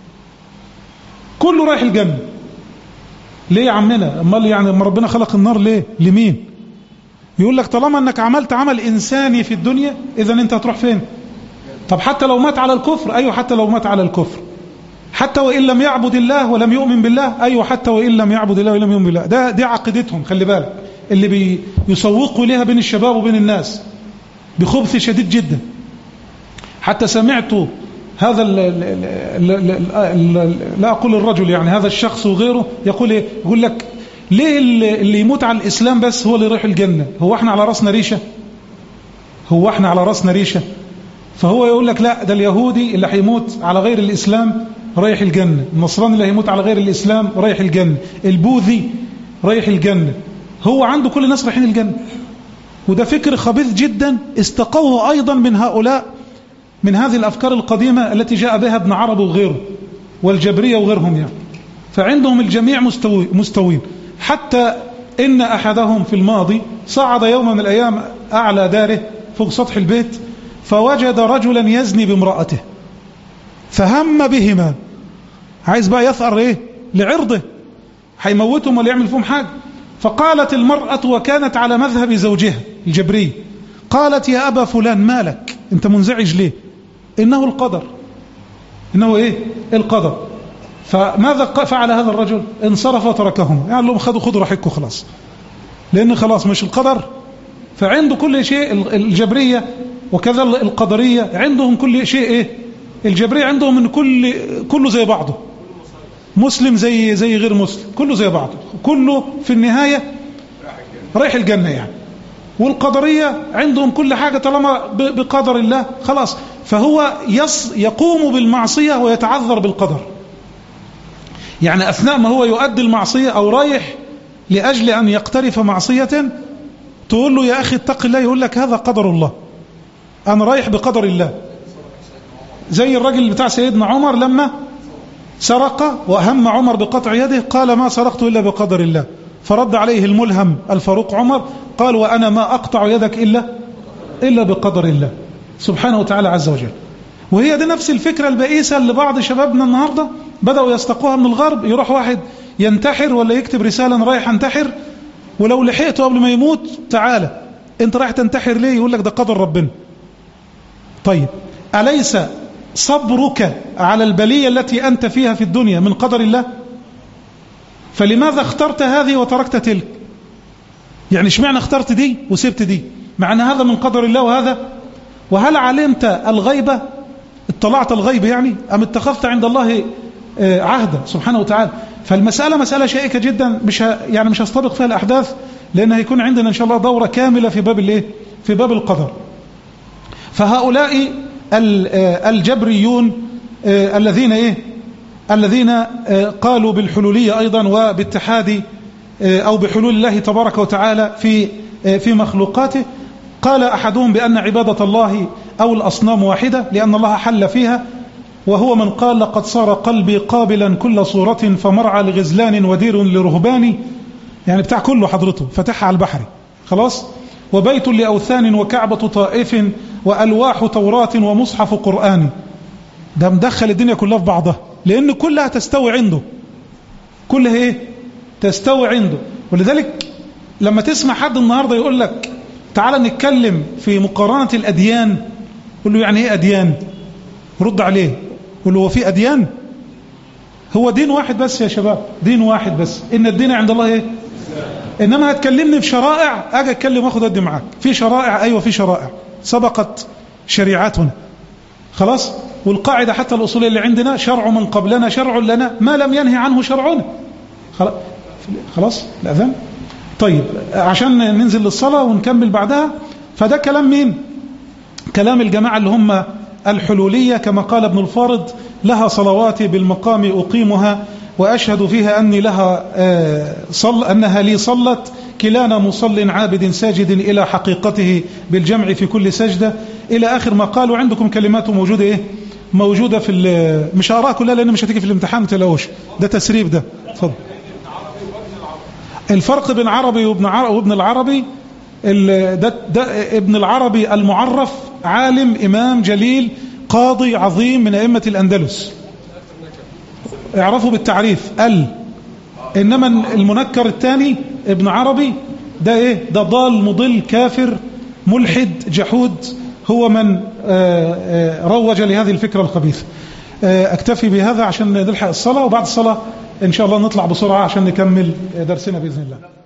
A: كله رايح الجنة. ليه يا عمنا؟ أمال يعني أما ربنا خلق النار ليه؟ لمين؟ يقول لك طالما أنك عملت عمل إنساني في الدنيا، إذن أنت هتروح فين؟ طب حتى لو مات على الكفر، أيوه حتى لو مات على الكفر، حتى وإن لم يعبد الله ولم يؤمن بالله، أيوه حتى وإن لم يعبد الله ولم يؤمن بالله. ده دي عقيدتهم، خلي بالك، اللي بيسوقوا لها بين الشباب وبين الناس بخبث شديد جدا. حتى سمعت هذا ال ال ال ال لا أقول الرجل، يعني هذا الشخص وغيره يقول إيه؟ يقول لك ليه اللي يموت على الإسلام بس هو اللي يروح الجنة؟ هو احنا على رأسنا ريشة؟ هو احنا على رأسنا ريشة؟ فهو يقول لك لا، ده اليهودي اللي هيموت على غير الإسلام رايح الجنة، النصراني اللي هيموت على غير الإسلام رايح الجنة، البوذي رايح الجنة. هو عنده كل الناس رايحين الجنة. وده فكر خبيث جدا استقوه أيضا من هؤلاء، من هذه الأفكار القديمة التي جاء بها ابن عربي وغيره والجبرية وغيرهم يعني. فعندهم الجميع مستوي مستوين، حتى إن أحدهم في الماضي صعد يوم من الأيام أعلى داره فوق سطح البيت، فوجد رجلا يزني بامرأته، فهم بهما، عايز بقى يثأر إيه لعرضه، هيموتهم ولا يعمل فيهم حاجة. فقالت المرأة وكانت على مذهب زوجها الجبري، قالت يا أبا فلان مالك أنت منزعج ليه؟ إنه القدر، إنه إيه القدر. فماذا فعل هذا الرجل؟ انصرف وتركهم، يعني لهم خذوا خذوا راحتكم خلاص، لأن خلاص مش القدر. فعنده كل شيء الجبرية وكذا القدرية، عندهم كل شيء إيه الجبرية عندهم من كل كله زي بعضه، مسلم زي زي غير مسلم، كله زي بعضه، كله في النهاية رايح الجنة يعني. والقدرية عندهم كل حاجة طالما بقدر الله خلاص. فهو يص يقوم بالمعصية ويتعذر بالقدر، يعني أثناء ما هو يؤدي المعصية أو رايح لأجل أن يقترف معصية، تقول له يا أخي اتق الله، يقول لك هذا قدر الله، أنا رايح بقدر الله. زي الرجل بتاع سيدنا عمر لما سرق وهم عمر بقطع يده، قال ما سرقت إلا بقدر الله، فرد عليه الملهم الفاروق عمر قال وأنا ما أقطع يدك إلا إلا بقدر الله سبحانه وتعالى عز وجل. وهي دي نفس الفكرة البئيسة اللي بعض شبابنا النهاردة بدأوا يستقوها من الغرب. يروح واحد ينتحر ولا يكتب رسالة رايح انتحر، ولو لحقته قبل ما يموت تعالى انت رايح تنتحر ليه؟ يقول لك ده قدر ربنا. طيب أليس صبرك على البلية التي أنت فيها في الدنيا من قدر الله؟ فلماذا اخترت هذه وتركت تلك؟ يعني اشمعنى اخترت دي وسبت دي، مع أن هذا من قدر الله وهذا؟ وهل علمت الغيبة؟ اطلعت الغيب يعني، أم اتخذت عند الله عهدا سبحانه وتعالى؟ فالمسألة مسألة شائكة جدا، مش يعني مش هستبق فيها الأحداث، لأن هيكون عندنا إن شاء الله دورة كاملة في باب الايه في باب القدر. فهؤلاء الجبريون الذين ايه الذين قالوا بالحلولية أيضا وباتحاد أو بحلول الله تبارك وتعالى في في مخلوقاته. قال أحدهم بأن عبادة الله أو الأصنام واحدة لأن الله حل فيها، وهو من قال لقد صار قلبي قابلا كل صورة فمرعى لغزلان ودير لرهبان، يعني بتاع كله حضرته فتحها على البحر خلاص. وبيت لأوثان وكعبة طائف وألواح توراة ومصحف قرآن. ده مدخل الدنيا كلها في بعضها، لأن كلها تستوي عنده، كلها ايه تستوي عنده. ولذلك لما تسمع حد النهاردة يقول لك تعال نتكلم في مقارنة الأديان، قل له يعني ايه أديان؟ رد عليه قل له هو في أديان؟ هو دين واحد بس يا شباب، دين واحد بس، إن الدين عند الله ايه؟ إنما هتكلمني في شرائع، أجي أتكلم وأخذ أدي معاك في شرائع. أيوة في شرائع سبقت شريعتنا خلاص. والقاعدة حتى الأصولية اللي عندنا شرع من قبلنا شرع لنا ما لم ينهي عنه شرعنا. خلاص الأذان. طيب عشان ننزل للصلاة ونكمل بعدها. فده كلام مين؟ كلام الجماعة اللي هم الحلولية، كما قال ابن الفارض لها صلواتي بالمقام أقيمها وأشهد فيها أني لها صل أنها لي صلت كلانا مصل عابد ساجد إلى حقيقته بالجمع في كل سجدة إلى آخر ما قالوا. عندكم كلمات موجودة إيه؟ موجودة في مش هقراها كلها لأن مش هتيجي في الامتحان، متلاقوش ده تسريب. ده اتفضل. الفرق بين عربي وابن عربي وابن العربي، ده, ده ابن العربي المعرف عالم إمام جليل قاضي عظيم من أئمة الأندلس، اعرفوا بالتعريف ال. إنما المنكر الثاني ابن عربي ده ايه؟ ده ضال مضل كافر ملحد جحود، هو من روج لهذه الفكرة الخبيثة. اكتفي بهذا عشان نلحق الصلاة، وبعد الصلاة ان شاء الله نطلع بسرعة عشان نكمل درسنا بإذن الله.